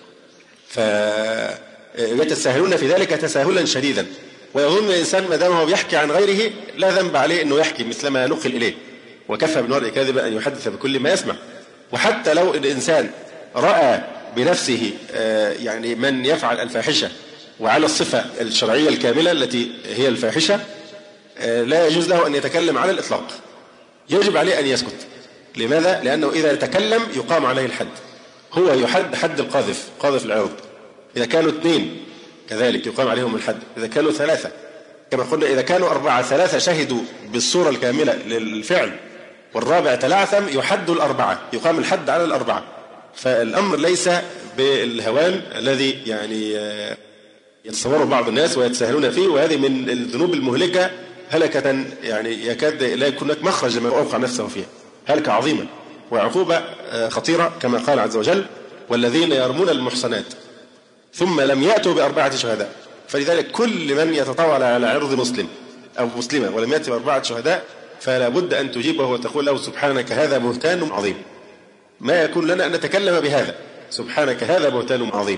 فيتساهلون في ذلك تساهلا شديدا، ويظن الإنسان ما دام هو بيحكي عن غيره لا ذنب عليه أنه يحكي مثل ما نقل إليه، وكفى بالمرء كاذبا أن يحدث بكل ما يسمع. وحتى لو الإنسان رأى بنفسه يعني من يفعل الفاحشة وعلى الصفة الشرعية الكاملة التي هي الفاحشة لا يجوز له أن يتكلم على الإطلاق، يجب عليه أن يسكت. لماذا؟ لأنه إذا تكلم يقام عليه الحد، هو يحد حد القاذف، قاذف العرض. إذا كانوا 2 كذلك يقام عليهم الحد، إذا كانوا 3 كما قلنا، إذا كانوا 4 3 شهدوا بالصورة الكاملة للفعل والرابع تلعثم يحد 4، يقام الحد على 4. فالأمر ليس بالهوان الذي يعني يتصوره بعض الناس ويتساهلون فيه، وهذه من الذنوب المهلكة هلكة يعني يكاد لا يكون لك مخرج لما أوقع نفسه فيها، هلكة عظيمة وعقوبة خطيرة كما قال عز وجل والذين يرمون المحصنات. ثم لم يأتوا ب4 شهداء. فلذلك كل من يتطاول على عرض مسلم أو مسلمة ولم يأتي ب4 شهداء فلا بد أن تجيبه وتقول له سبحانك هذا بهتان عظيم. ما يكون لنا أن نتكلم بهذا، سبحانك هذا بهتان عظيم.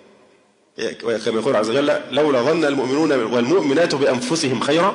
كما يقول عز وجل لولا ظن المؤمنون والمؤمنات بأنفسهم خيرا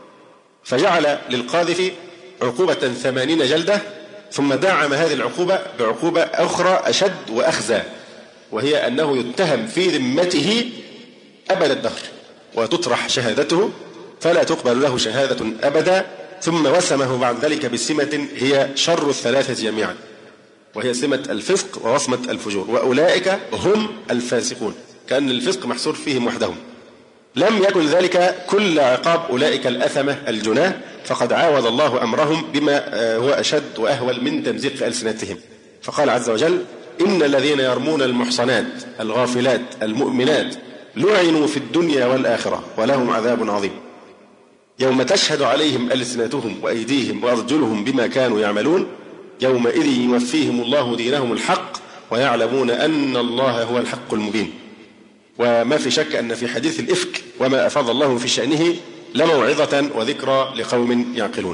فجعل للقاذف عقوبة 80 جلدة، ثم دعم هذه العقوبة بعقوبة أخرى أشد وأخزى، وهي أنه يتهم في ذمته أبد الدهر وتطرح شهادته فلا تقبل له شهادة أبدا. ثم وسمه بعد ذلك بسمة هي شر الثلاثة جميعا، وهي سمة الفسق ووصمة الفجور، وأولئك هم الفاسقون، كأن الفسق محصور فيهم وحدهم. لم يكن ذلك كل عقاب أولئك الأثمة الجناه، فقد عاوض الله أمرهم بما هو أشد وأهول من تمزيق ألسنتهم، فقال عز وجل إن الذين يرمون المحصنات الغافلات المؤمنات لعنوا في الدنيا والآخرة ولهم عذاب عظيم يوم تشهد عليهم ألسنتهم وأيديهم وأرجلهم بما كانوا يعملون يومئذ يوفيهم الله دينهم الحق ويعلمون أن الله هو الحق المبين. وما في شك أن في حديث الإفك وما أفاض الله في شأنه لموعظة وذكرى لقوم يعقلون.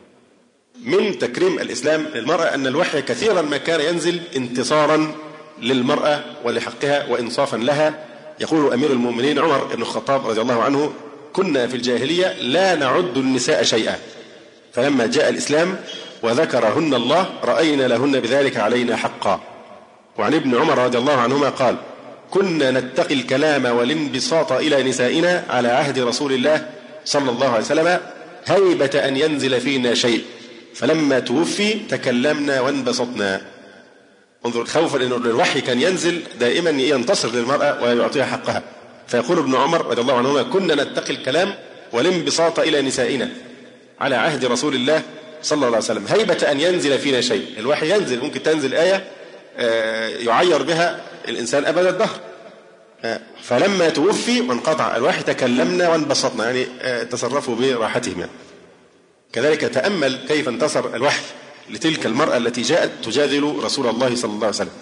من تكريم الإسلام للمرأة أن الوحي كثيرا ما كان ينزل انتصارا للمرأة ولحقها وإنصافا لها. يقول أمير المؤمنين عمر بن الخطاب رضي الله عنه كنا في الجاهلية لا نعد النساء شيئا، فلما جاء الإسلام وذكرهن الله رأينا لهن بذلك علينا حقا. وعن ابن عمر رضي الله عنهما قال كنا نتقي الكلام والانبساط إلى نسائنا على عهد رسول الله صلى الله عليه وسلم هيبة أن ينزل فينا شيء، فلما توفي تكلمنا وانبسطنا. انظر خوفا أن الوحي كان ينزل دائما ينتصر للمرأة ويعطيها حقها. فيقول ابن عمر رضي الله عنهما كنا نتقي الكلام والانبساط إلى نسائنا على عهد رسول الله صلى الله عليه وسلم هيبة أن ينزل فينا شيء. الوحي ينزل، ممكن تنزل آية يعير بها الإنسان أبد الدهر. فلما توفي وانقطع الوحي تكلمنا وانبسطنا، يعني تصرفوا براحتهم يعني. كذلك تأمل كيف انتصر الوحي لتلك المرأة التي جاءت تجادل رسول الله صلى الله عليه وسلم،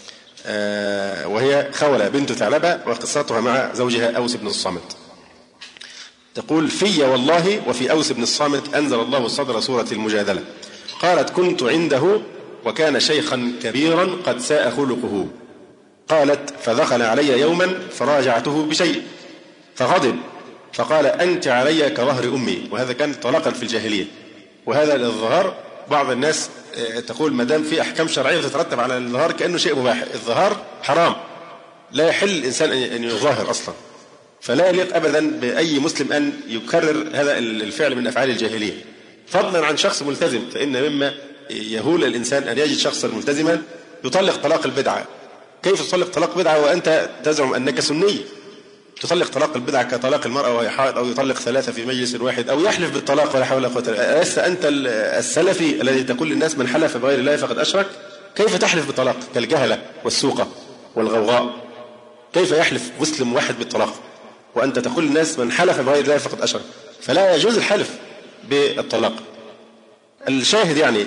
وهي خولة بنت ثعلبة، وقصتها مع زوجها أوس بن الصامت. تقول في والله وفي أوس بن الصامت أنزل الله صدر سورة المجادلة. قالت كنت عنده وكان شيخا كبيرا قد ساء خلقه. قالت فدخل علي يوما فراجعته بشيء فغضب فقال أنت علي كظهر أمي. وهذا كان طلاقا في الجاهلية، وهذا الظهار بعض الناس تقول ما دام في أحكام شرعية تترتب على الظهار كأنه شيء مباح. الظهار حرام، لا يحل الإنسان أن يظاهر أصلا، فلا يليق أبدا بأي مسلم أن يكرر هذا الفعل من أفعال الجاهلية، فضلا عن شخص ملتزم. فإن مما يهول الإنسان أن يجد شخصا ملتزما يطلق طلاق البدعة. كيف تطلق طلاق بدعة وأنت تزعم أنك سني؟ تطلق طلاق البدعة كطلاق المرأة وهي حائض، أو يطلق 3 في مجلس واحد، أو يحلف بالطلاق ولا حول ولا قوة إلا بالله. ألست أنت السلفي الذي تقول للناس من حلف بغير الله فقد أشرك؟ كيف تحلف بالطلاق كالجهلة والسوقة والغوغاء؟ كيف يحلف مسلم واحد بالطلاق وأنت تقول للناس من حلف بغير الله فقد أشرك؟ فلا يجوز الحلف بالطلاق. الشاهد يعني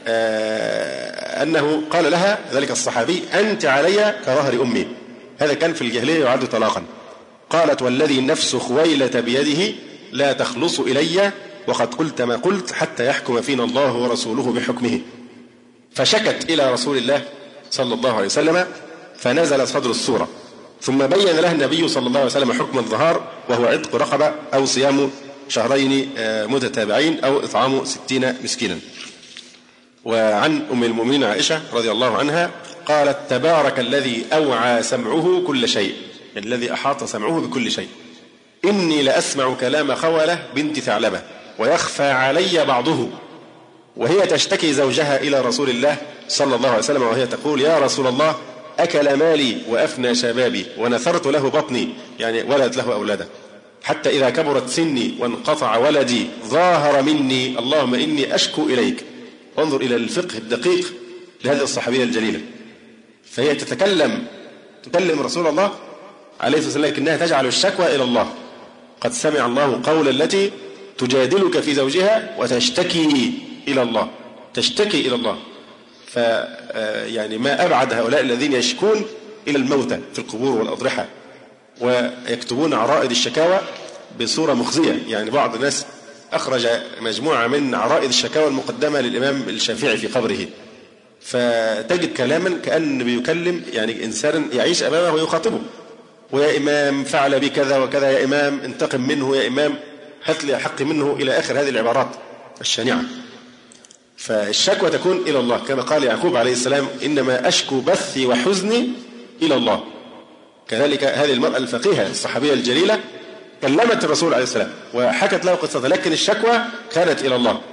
أنه قال لها ذلك الصحابي أنت علي كظهر أمي، هذا كان في الجاهلية يعد طلاقا. قالت والذي نفس خويلة بيده لا تخلص إلي وقد قلت ما قلت حتى يحكم فينا الله ورسوله بحكمه. فشكت إلى رسول الله صلى الله عليه وسلم فنزل صدر السورة، ثم بين لها النبي صلى الله عليه وسلم حكم الظهار، وهو عتق رقبة أو صيام شهرين متتابعين أو إطعام 60 مسكينا. وعن أم المؤمنين عائشة رضي الله عنها قالت تبارك الذي أوعى سمعه كل شيء، يعني الذي أحاط سمعه بكل شيء. إني لأسمع كلام خولة بنت ثعلبة ويخفى علي بعضه، وهي تشتكي زوجها إلى رسول الله صلى الله عليه وسلم وهي تقول يا رسول الله أكل مالي وأفنى شبابي ونثرت له بطني، يعني ولد له أولادا، حتى إذا كبرت سني وانقطع ولدي ظاهر مني اللهم إني أشكو إليك. انظر إلى الفقه الدقيق لهذه الصحابية الجليلة. فهي تكلم رسول الله عليه الصلاة والسلام لكنها تجعل الشكوى إلى الله. قد سمع الله قول التي تجادلك في زوجها وتشتكي إلى الله، تشتكي إلى الله. يعني ما أبعد هؤلاء الذين يشكون إلى الموتى في القبور والأضرحة، ويكتبون عرائض الشكاوى بصورة مخزية. يعني بعض الناس أخرج مجموعة من عرائض الشكاوى المقدمة للإمام الشافعي في قبره، فتجد كلاما كأن بيكلم يعني إنسان يعيش أمامه ويخاطبه، ويا إمام فعل بي كذا وكذا، يا إمام انتقم منه، يا إمام هات لي حق منه، إلى آخر هذه العبارات الشنيعة. فالشكوى تكون إلى الله، كما قال يعقوب عليه السلام: إنما أشكو بثي وحزني إلى الله. كذلك هذه المرأة الفقيهة الصحابية الجليلة كلمت الرسول عليه السلام وحكت له قصتها، لكن الشكوى كانت إلى الله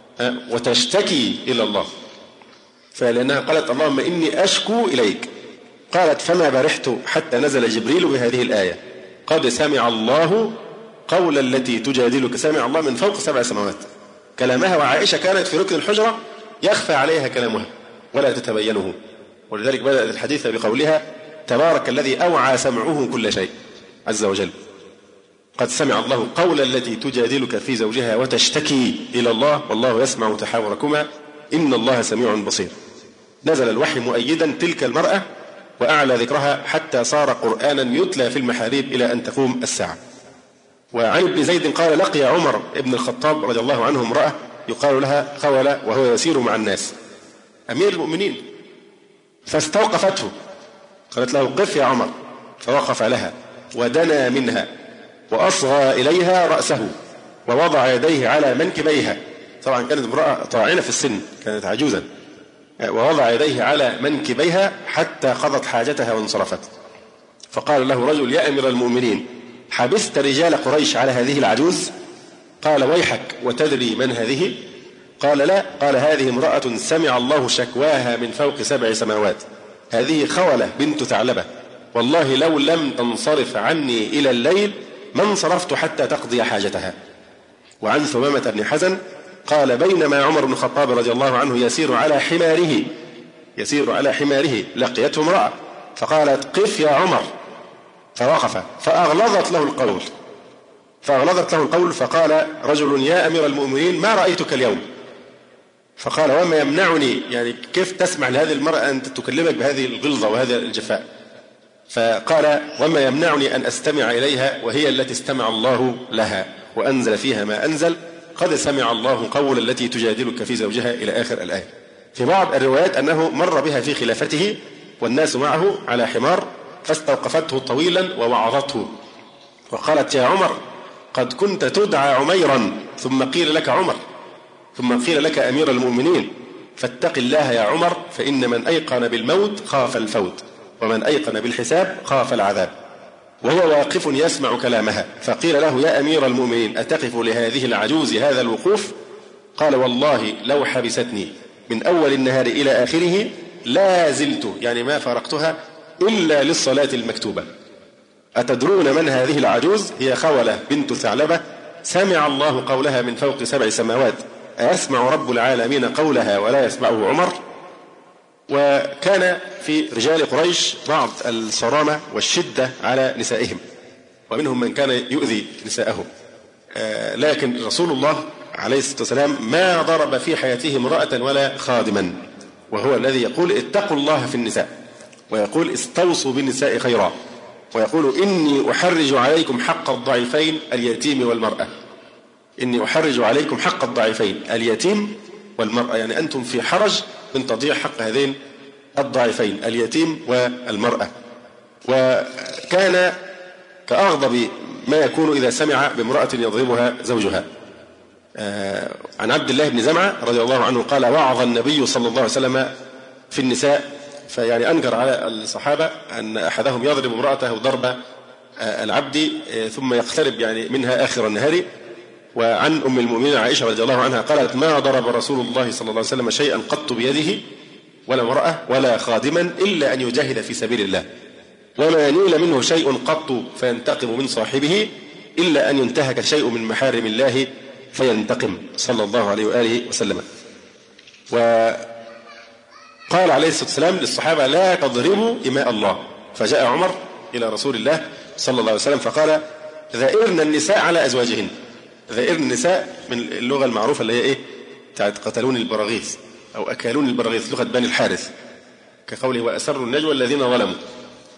وتشتكي إلى الله، فلأنها قالت: اللهم إني أشكو إليك. قالت: فما برحت حتى نزل جبريل بهذه الآية: قد سمع الله قول التي تجادلك. سمع الله من فوق 7 سماوات كلامها، وعائشة كانت في ركن الحجرة يخفى عليها كلامها ولا تتبينه، ولذلك بدأت الحديث بقولها: تبارك الذي أوعى سمعه كل شيء عز وجل. قد سمع الله قول التي تجادلك في زوجها وتشتكي إلى الله والله يسمع تحاوركما إن الله سميع بصير. نزل الوحي مؤيدا تلك المرأة وأعلى ذكرها حتى صار قرآنا يتلى في المحاريب إلى أن تقوم الساعة. وعن ابن زيد قال: لقي عمر ابن الخطاب رضي الله عنه امرأة يقال لها خولة وهو يسير مع الناس، أمير المؤمنين، فاستوقفته، قالت له: قف يا عمر، فوقف لها ودنا منها وأصغى إليها رأسه ووضع يديه على منكبيها. طبعا كانت امرأة طاعنة في السن، كانت عجوزا، ووضع يديه على منكبيها حتى قضت حاجتها وانصرفت. فقال له رجل: يا أمير المؤمنين، حبست رجال قريش على هذه العجوز؟ قال: ويحك، وتدري من هذه؟ قال: لا. قال: هذه امرأة سمع الله شكواها من فوق 7 سماوات، هذه خولة بنت ثعلبة، والله لو لم تنصرف عني إلى الليل ما انصرفت حتى تقضي حاجتها. وعن ثمامة بن حزن قال: بينما عمر بن الخطاب رضي الله عنه يسير على حماره لقيته امرأة فقالت: قف يا عمر، فوقف فأغلظت له القول فقال رجل: يا أمير المؤمنين، ما رأيتك اليوم؟ فقال: وما يمنعني، يعني كيف تسمع لهذه المرأة أن تكلمك بهذه الغلظة وهذا الجفاء؟ فقال: وما يمنعني أن أستمع إليها وهي التي استمع الله لها وأنزل فيها ما أنزل، قد سمع الله قول التي تجادلك في زوجها، إلى آخر الآية. في بعض الروايات أنه مر بها في خلافته والناس معه على حمار، فاستوقفته طويلا ووعظته وقالت: يا عمر، قد كنت تدعى عميرا ثم قيل لك عمر، ثم قيل لك أمير المؤمنين، فاتق الله يا عمر، فإن من أيقن بالموت خاف الفوت، ومن أيقن بالحساب خاف العذاب. وهو واقف يسمع كلامها، فقيل له: يا أمير المؤمنين، أتقف لهذه العجوز هذا الوقوف؟ قال: والله لو حبستني من أول النهار إلى آخره لا زلت، يعني ما فارقتها إلا للصلاة المكتوبة. أتدرون من هذه العجوز؟ هي خولة بنت ثعلبة، سمع الله قولها من فوق 7 سماوات، أيسمع رب العالمين قولها ولا يسمعه عمر؟ وكان في رجال قريش بعض الصرامة والشدة على نسائهم، ومنهم من كان يؤذي نساءهم، لكن رسول الله عليه الصلاة والسلام ما ضرب في حياته امرأة ولا خادما، وهو الذي يقول: اتقوا الله في النساء، ويقول: استوصوا بالنساء خيرا، ويقول: إني أحرج عليكم حق الضعيفين اليتيم والمرأة. إني أحرج عليكم حق الضعيفين اليتيم والمرأة، يعني أنتم في حرج من تضييع حق هذين الضعيفين اليتيم والمرأة. وكان كأغضب ما يكون إذا سمع بامرأة يضربها زوجها. عن عبد الله بن زمعة رضي الله عنه قال: وعظ النبي صلى الله عليه وسلم في النساء، فيعني أنكر على الصحابة أن أحدهم يضرب امرأته ضرب العبد ثم يقترب يعني منها آخر النهار. وعن أم المؤمنين عائشة رضي الله عنها قالت: ما ضرب رسول الله صلى الله عليه وسلم شيئا قط بيده ولا امرأة ولا خادما إلا أن يجاهد في سبيل الله، وما نيل منه شيء قط فينتقم من صاحبه إلا أن ينتهك شيء من محارم الله فينتقم، صلى الله عليه وآله وسلم. وقال عليه الصلاة والسلام للصحابة: لا تضربوا إماء الله. فجاء عمر إلى رسول الله صلى الله عليه وسلم فقال: ذائرن النساء على أزواجهن. ذائرن النساء من اللغة المعروفة اللي هي إيه؟ بتاعت قتلون البراغيث أو أكالون البراغيث، لغة بني الحارث، كقوله: وأسروا النجوى الذين ظلموا.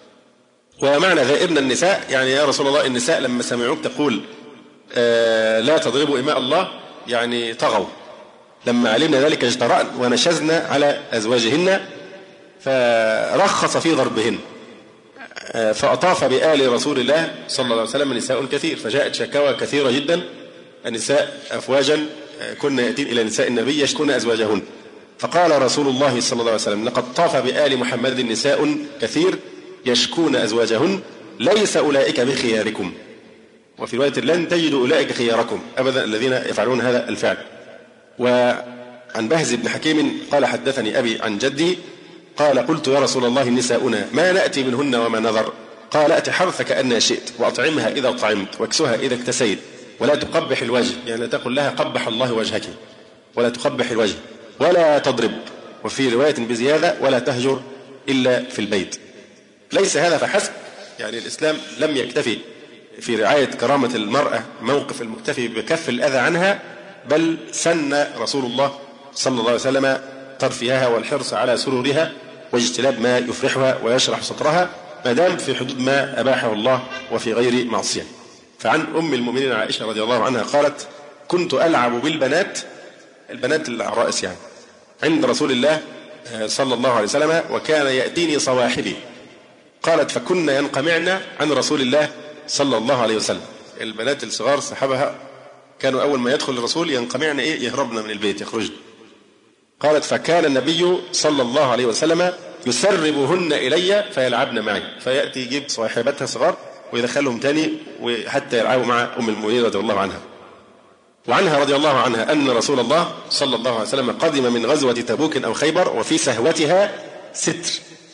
ومعنى ذائبن النساء يعني يا رسول الله النساء لما سمعوك تقول لا تضربوا إماء الله يعني طغوا، لما علمنا ذلك اجترأن ونشزنا على أزواجهن فرخص في ضربهن. فأطاف بآل رسول الله صلى الله عليه وسلم نساء كثير، فجاءت شكاوى كثيرة جدا، النساء أفواجا كنا يأتين إلى نساء النبي يشكون أزواجهن. فقال رسول الله صلى الله عليه وسلم لقد طاف بآل محمد نساء كثير يشكون أزواجهن ليس أولئك بخياركم، وفي رواية لن تجدوا أولئك خياركم أبدا الذين يفعلون هذا الفعل. وعن بهز بن حكيم قال حدثني أبي عن جدي قال قلت يا رسول الله نساؤنا ما نأتي منهن وما نذر؟ قال أت حرثك أن شئت وأطعمها إذا طعمت واكسها إذا اكتسيت ولا تقبح الوجه، يعني لا تقل لها قبح الله وجهك، ولا تقبح الوجه، ولا تضرب، وفي رواية بزيادة ولا تهجر إلا في البيت. ليس هذا فحسب، يعني الإسلام لم يكتفي في رعاية كرامة المرأة موقف المكتفي بكف الأذى عنها، بل سن رسول الله صلى الله عليه وسلم ترفيهها والحرص على سرورها واجتناب ما يفرحها ويشرح صدرها ما دام في حدود ما أباحه الله وفي غير معصية. فعن أم المؤمنين عائشة رضي الله عنها قالت كنت ألعب بالبنات، البنات العرائس يعني، عند رسول الله صلى الله عليه وسلم وكان يأتيني صواحبي. قالت فكنا ينقمعن عن رسول الله صلى الله عليه وسلم، البنات الصغار صحابها كانوا أول ما يدخل الرسول ينقمعن يهربن من البيت يخرجن. قالت فكان النبي صلى الله عليه وسلم يسربهن إلي فيلعبن معي، فيأتي يجيب صاحبتها صغار ويدخلهم تاني وحتى يلعبوا مع أم المؤمنين رضي الله عنها. وعنها رضي الله عنها أن رسول الله صلى الله عليه وسلم قدم من غزوة تبوك أو خيبر وفي سهوتها ستر،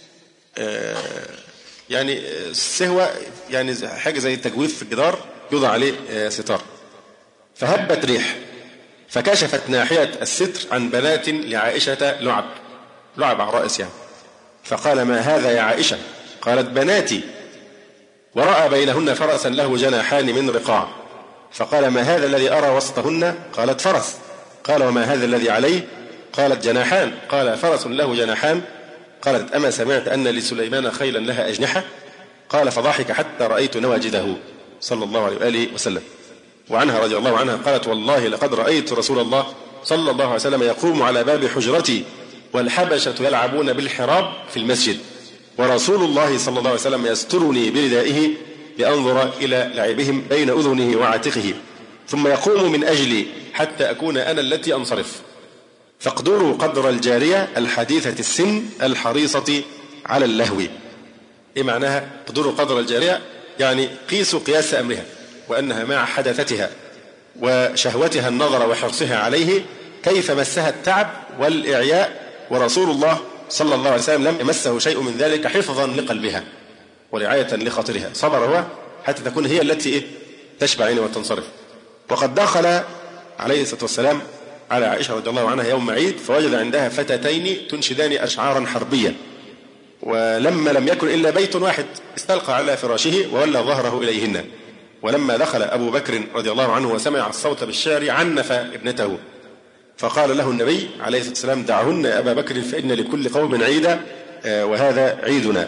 يعني السهوة يعني حاجة زي التجويف في الجدار يوضع عليه ستار، فهبت ريح فكشفت ناحية الستر عن بنات لعائشة لعب عرائس يعني، فقال ما هذا يا عائشة؟ قالت بناتي، ورأى بينهن فرسا له جناحان من رقاع، فقال ما هذا الذي أرى وسطهن؟ قالت فرس. قال وما هذا الذي عليه؟ قالت جناحان. قال فرس له جناحان. قالت أما سمعت أن لسليمان خيلا لها أجنحة؟ قال فضحك حتى رأيت نواجده صلى الله عليه وآله وسلم. وعنها رضي الله عنها قالت والله لقد رأيت رسول الله صلى الله عليه وسلم يقوم على باب حجرتي والحبشة يلعبون بالحراب في المسجد ورسول الله صلى الله عليه وسلم يسترني بردائه لأنظر إلى لعبهم بين أذنه وعاتقه ثم يقوم من أجلي حتى أكون أنا التي أنصرف. فاقدروا قدر الجارية الحديثة السن الحريصة على اللهو. إيه معناها قدروا قدر الجارية؟ يعني قيسوا قياس أمرها وأنها مع حدثتها وشهوتها النظر وحرصها عليه كيف مسها التعب والإعياء، ورسول الله صلى الله عليه وسلم لم يمسه شيء من ذلك حفظا لقلبها ورعاية لخاطرها، صبر هو حتى تكون هي التي تشبع عينه وتنصرف. وقد دخل عليه الصلاة والسلام على عائشة رضي الله عنها يوم عيد فوجد عندها فتاتين تنشدان أشعارا حربية، ولما لم يكن إلا بيت واحد استلقى على فراشه وولى ظهره إليهن. ولما دخل أبو بكر رضي الله عنه وسمع الصوت بالشعر عنف ابنته، فقال له النبي عليه الصلاة والسلام دعهن يا أبا بكر فإن لكل قوم عيدا وهذا عيدنا.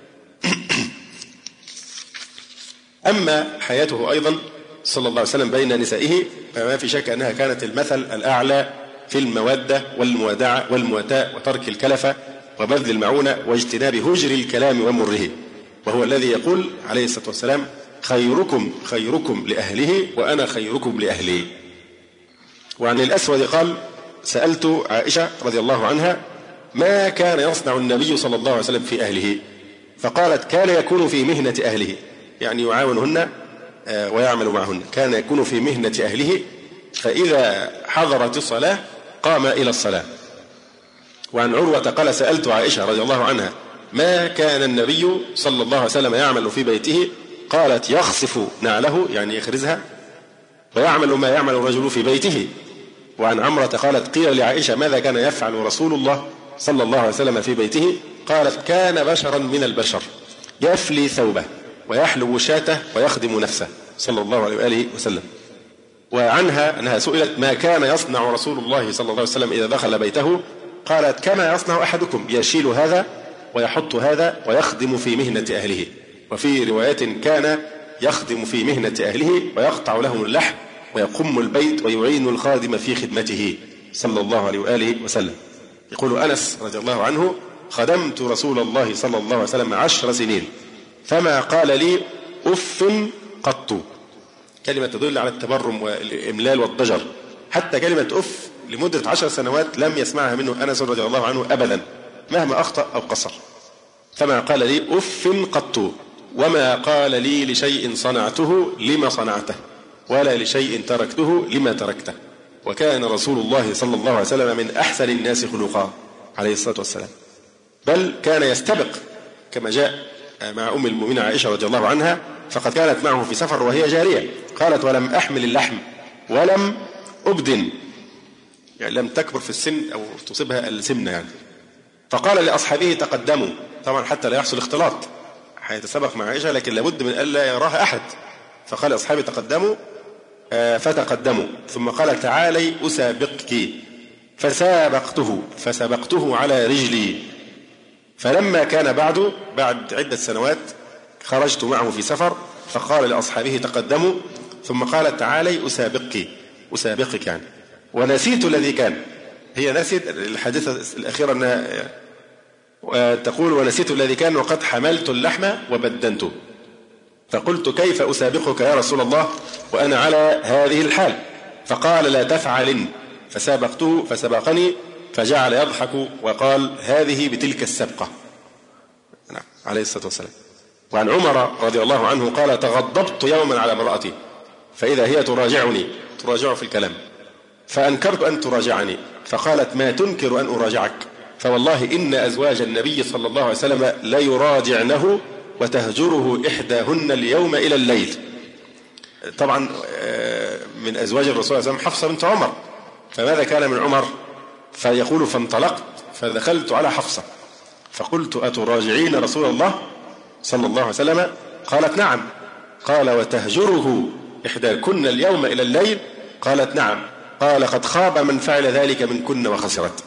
أما حياته أيضا صلى الله عليه وسلم بين نسائه فما في شك أنها كانت المثل الأعلى في المودة والموادعة والمواتاة وترك الكلفة وبذل المعونة واجتناب هجر الكلام ومره، وهو الذي يقول عليه الصلاة والسلام خيركم خيركم لأهله وأنا خيركم لأهلي. وعن الأسود قال سألت عائشة رضي الله عنها ما كان يصنع النبي صلى الله عليه وسلم في أهله؟ فقالت كان يكون في مهنة أهله، يعني يعاونهن ويعمل معهن، كان يكون في مهنة أهله فإذا حضرت الصلاة قام إلى الصلاة. وعن عروة قال سألت عائشة رضي الله عنها ما كان النبي صلى الله عليه وسلم يعمل في بيته؟ قالت يخصف نعله يعني يخرزها ويعمل ما يعمل الرجل في بيته. وعن عمرة قالت قيل لعائشة ماذا كان يفعل رسول الله صلى الله عليه وسلم في بيته؟ قالت كان بشرا من البشر يفلي ثوبه ويحلب شاته ويخدم نفسه صلى الله عليه وآله وسلم. وعنها أنها سئلت ما كان يصنع رسول الله صلى الله عليه وسلم إذا دخل بيته؟ قالت كما يصنع أحدكم يشيل هذا ويحط هذا ويخدم في مهنة أهله. وفي روايات كان يخدم في مهنة أهله ويقطع لهم اللحم ويقم البيت ويعين الخادم في خدمته صلى الله عليه وآله وسلم. يقول أنس رضي الله عنه: خدمت رسول الله صلى الله عليه وسلم 10 سنين فما قال لي أف قط. كلمة تدل على التبرم والإملال والضجر. حتى كلمة أف لمدة 10 سنوات لم يسمعها منه أنس رضي الله عنه أبدا مهما أخطأ أو قصر. فما قال لي أف قط وما قال لي لشيء صنعته لما صنعته ولا لشيء تركته لما تركته. وكان رسول الله صلى الله عليه وسلم من أحسن الناس خلقا عليه الصلاة والسلام، بل كان يستبق كما جاء مع أم المؤمنين عائشة رضي الله عنها، فقد كانت معه في سفر وهي جارية، قالت: ولم أحمل اللحم ولم أبدن، يعني لم تكبر في السن أو تصيبها السمنة يعني. فقال لأصحابه: تقدموا، طبعا حتى لا يحصل اختلاط، حيتسابق مع عائشة لكن لابد من ألا يراها أحد. فقال لأصحابه: تقدموا، فتقدموا. ثم قال: تعالي أسابقك، فسبقته على رجلي. فلما كان بعد عدة سنوات خرجت معه في سفر فقال لأصحابه: تقدموا، ثم قال: تعالي أسابقك يعني. ونسيت الذي كان، هي نسيت الحادثة الأخيرة أنها تقول: ونسيت الذي كان وقد حملت اللحم وبدنته، فقلت: كيف أسابقك يا رسول الله وأنا على هذه الحال؟ فقال: لا تفعلن. فسابقته فسبقني فجعل يضحك وقال: هذه بتلك السبقة. نعم عليه الصلاة والسلام. وعن عمر رضي الله عنه قال: تغضبت يوما على امرأتي فإذا هي تراجع في الكلام، فأنكرت أن تراجعني، فقالت: ما تنكر أن أراجعك؟ فوالله إن أزواج النبي صلى الله عليه وسلم لا يراجعنه وتهجره إحداهن اليوم إلى الليل. طبعا من أزواج الرسول صلى الله عليه وسلم حفصة بنت عمر، فماذا كان من عمر؟ فيقول: فانطلقت فدخلت على حفصة فقلت: أتراجعين رسول الله صلى الله عليه وسلم؟ قالت: نعم. قال: وتهجره إحداكن اليوم إلى الليل؟ قالت: نعم. قال: قد خاب من فعل ذلك منكن وخسرت.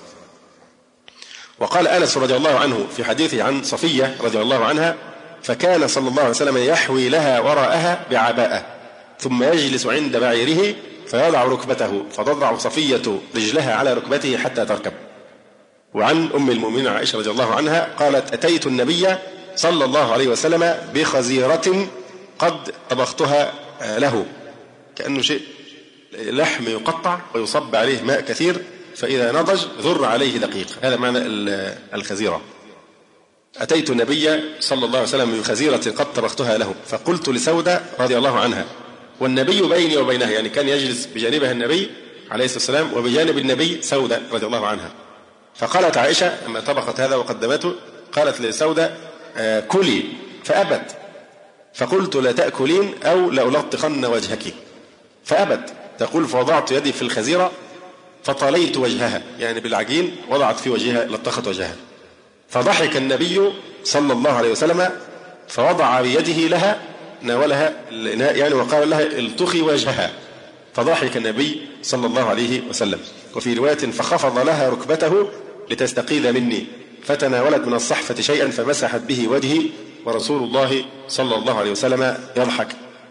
وقال أنس رضي الله عنه في حديثه عن صفية رضي الله عنها: فكان صلى الله عليه وسلم يحوي لها وراءها بعباءة ثم يجلس عند بعيره فيضع ركبته فتضع صفية رجلها على ركبته حتى تركب. وعن أم المؤمنين عائشة رضي الله عنها قالت: أتيت النبي صلى الله عليه وسلم بخزيرة قد طبختها له، كأنه شيء لحم يقطع ويصب عليه ماء كثير فإذا نضج ذر عليه دقيق، هذا معنى الخزيرة. أتيت النبي صلى الله عليه وسلم بخزيرة قد طبختها له، فقلت لسودة رضي الله عنها، والنبي بيني وبينها، يعني كان يجلس بجانبها النبي عليه الصلاة والسلام وبجانب النبي سودة رضي الله عنها. فقالت عائشة لما طبخت هذا وقدمته قالت لسودة: كلي، فأبت. فقلت: لا تأكلين أو لألطخن وجهك، فأبت. تقول: فوضعت يدي في الخزيرة فطليت وجهها، يعني بالعجين وضعت في وجهها لطخت وجهها. فضحك النبي صلى الله عليه وسلم فوضع بيده لها، ناولها الإناء يعني، وقال لها: الطخي وجهها. فضحك النبي صلى الله عليه وسلم. وفي رواية: فخفض لها ركبته لتستقيل مني، فتناولت من الصحفة شيئا فمسحت به وجهي ورسول الله صلى الله عليه وسلم يضحك.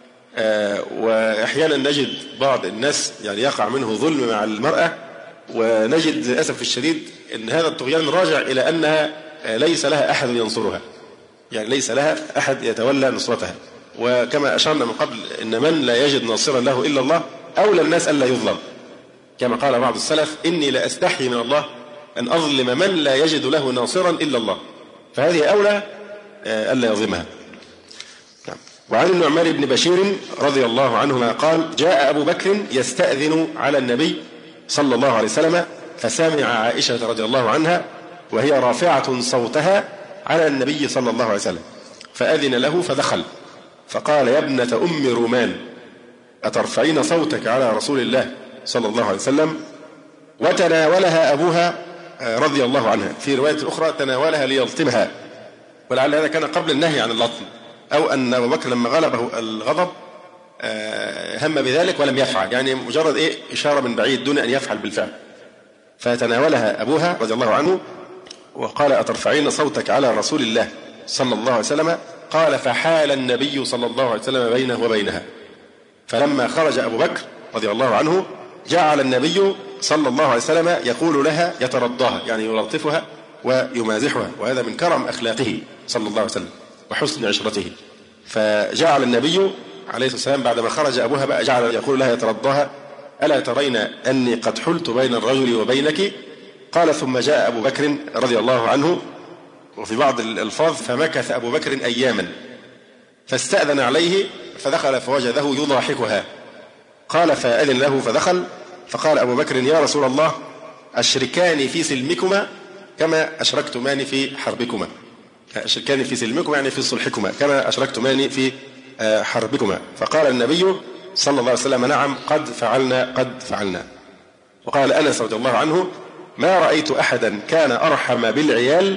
وأحيانا نجد بعض الناس يعني يقع منه ظلم مع المرأة، ونجد للأسف الشديد أن هذا الطغيان راجع إلى أنها ليس لها أحد ينصرها، يعني ليس لها أحد يتولى نصرتها. وكما أشرنا من قبل أن من لا يجد ناصرا له إلا الله أولى الناس ألا يظلم، كما قال بعض السلف: إني لأستحي من الله أن أظلم من لا يجد له ناصرا إلا الله، فهذه أولى ألا يظلمها. وعن النعمان بن بشير رضي الله عنهما قال: جاء أبو بكر يستأذن على النبي صلى الله عليه وسلم فسمع عائشة رضي الله عنها وهي رافعة صوتها على النبي صلى الله عليه وسلم، فأذن له فدخل، فقال: يا ابنة أم رومان، أترفعين صوتك على رسول الله صلى الله عليه وسلم؟ وتناولها أبوها رضي الله عنها، في رواية أخرى تناولها ليلطمها، ولعل هذا كان قبل النهي عن اللطم، أو أن أبو بكر لما غلبه الغضب هم بذلك ولم يفعل، يعني مجرد إشارة من بعيد دون أن يفعل بالفعل. فتناولها أبوها رضي الله عنه وقال: أترفعين صوتك على رسول الله صلى الله عليه وسلم؟ قال فحال النبي صلى الله عليه وسلم بينه وبينها، فلما خرج أبو بكر رضي الله عنه جعل النبي صلى الله عليه وسلم يقول لها يترضاها، يعني يلطفها ويمازحها، وهذا من كرم أخلاقه صلى الله عليه وسلم وحسن عشرته. فجعل النبي عليه الصلاة والسلام بعدما خرج أبوها بقى جعل يقول لها يترضاها: ألا ترين أني قد حلت بين الرجل وبينك؟ قال ثم جاء أبو بكر رضي الله عنه، وفي بعض الألفاظ فمكث أبو بكر أياما، فاستأذن عليه فدخل فوجده يضاحكها. قال فأذن له فدخل، فقال أبو بكر: يا رسول الله، أشركاني في سلمكما كما أشركتماني في حربكما. أشركاني في سلمكما يعني في صلحكما كما أشركتماني في حربكما. فقال النبي صلى الله عليه وسلم: نعم قد فعلنا قد فعلنا. وقال أنس رضي الله عنه: ما رأيت أحدا كان أرحم بالعيال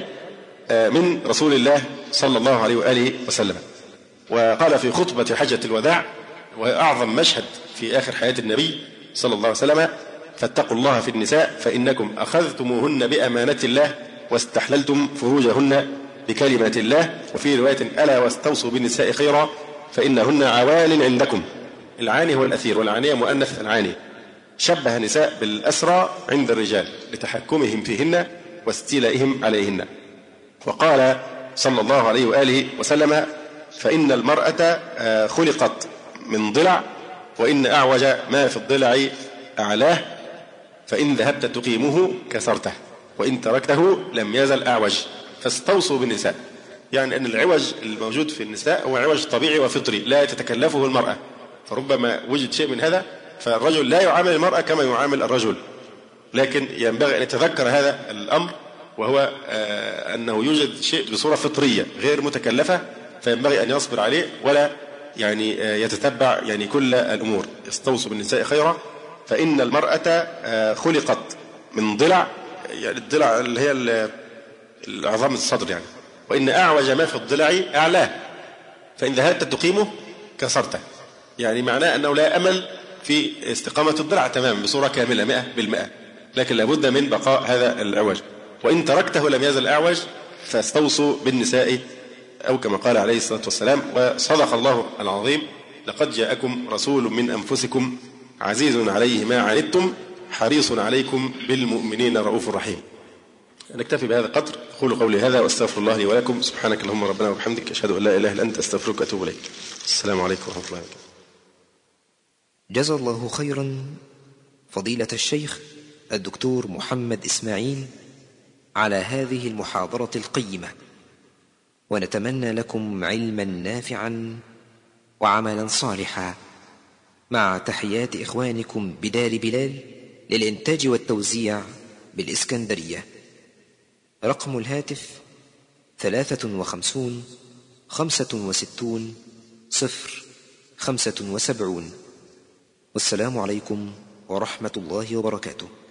من رسول الله صلى الله عليه وآله وسلم. وقال في خطبة حجة الوداع، وأعظم مشهد في آخر حياة النبي صلى الله عليه وسلم: فاتقوا الله في النساء فإنكم أخذتموهن بأمانة الله واستحللتم فروجهن بكلمة الله. وفي رواية: ألا واستوصوا بالنساء خيرا فإنهن عوان عندكم. العاني هو الأثير، والعانية مؤنث العاني. شبه النساء بالأسرى عند الرجال لتحكمهم فيهن واستيلائهم عليهن. وقال صلى الله عليه وآله وسلم: فإن المرأة خلقت من ضلع، وإن أعوج ما في الضلع أعلاه، فإن ذهبت تقيمه كسرته، وإن تركته لم يزل أعوج، فاستوصوا بالنساء. يعني أن العوج الموجود في النساء هو عوج طبيعي وفطري لا تتكلفه المرأة، فربما وجد شيء من هذا فالرجل لا يعامل المرأة كما يعامل الرجل، لكن ينبغي أن يتذكر هذا الأمر، وهو أنه يوجد شيء بصورة فطرية غير متكلفة، فينبغي أن يصبر عليه ولا يعني يتتبع يعني كل الأمور. استوصوا بالنساء خيرا فإن المرأة خلقت من ضلع، يعني الضلع اللي هي العظام الصدر يعني، وإن أعوج ما في الضلع أعلاه، فإن ذهبت تقيمه كسرته. يعني معناه أنه لا أمل في استقامة الضلع تماما بصورة كاملة 100%، لكن لابد من بقاء هذا العوج. وإن تركته لم يزل أعوج، فاستوصوا بالنساء، أو كما قال عليه الصلاة والسلام. وصدق الله العظيم: لقد جاءكم رسول من أنفسكم عزيز عليه ما عنتم حريص عليكم بالمؤمنين رؤوف رحيم. نكتفي بهذا القدر. أقول قولي هذا وأستغفر الله لي ولكم. سبحانك اللهم ربنا وبحمدك، أشهد أن لا إله إلا أنت، أستغفرك وأتوب إليك. السلام عليكم ورحمة الله وبركاته. جزا الله خيرا فضيلة الشيخ الدكتور محمد إسماعيل على هذه المحاضرة القيمة، ونتمنى لكم علما نافعا وعملا صالحا، مع تحيات إخوانكم بدار بلال للإنتاج والتوزيع بالإسكندرية. رقم الهاتف 53 65 075. والسلام عليكم ورحمة الله وبركاته.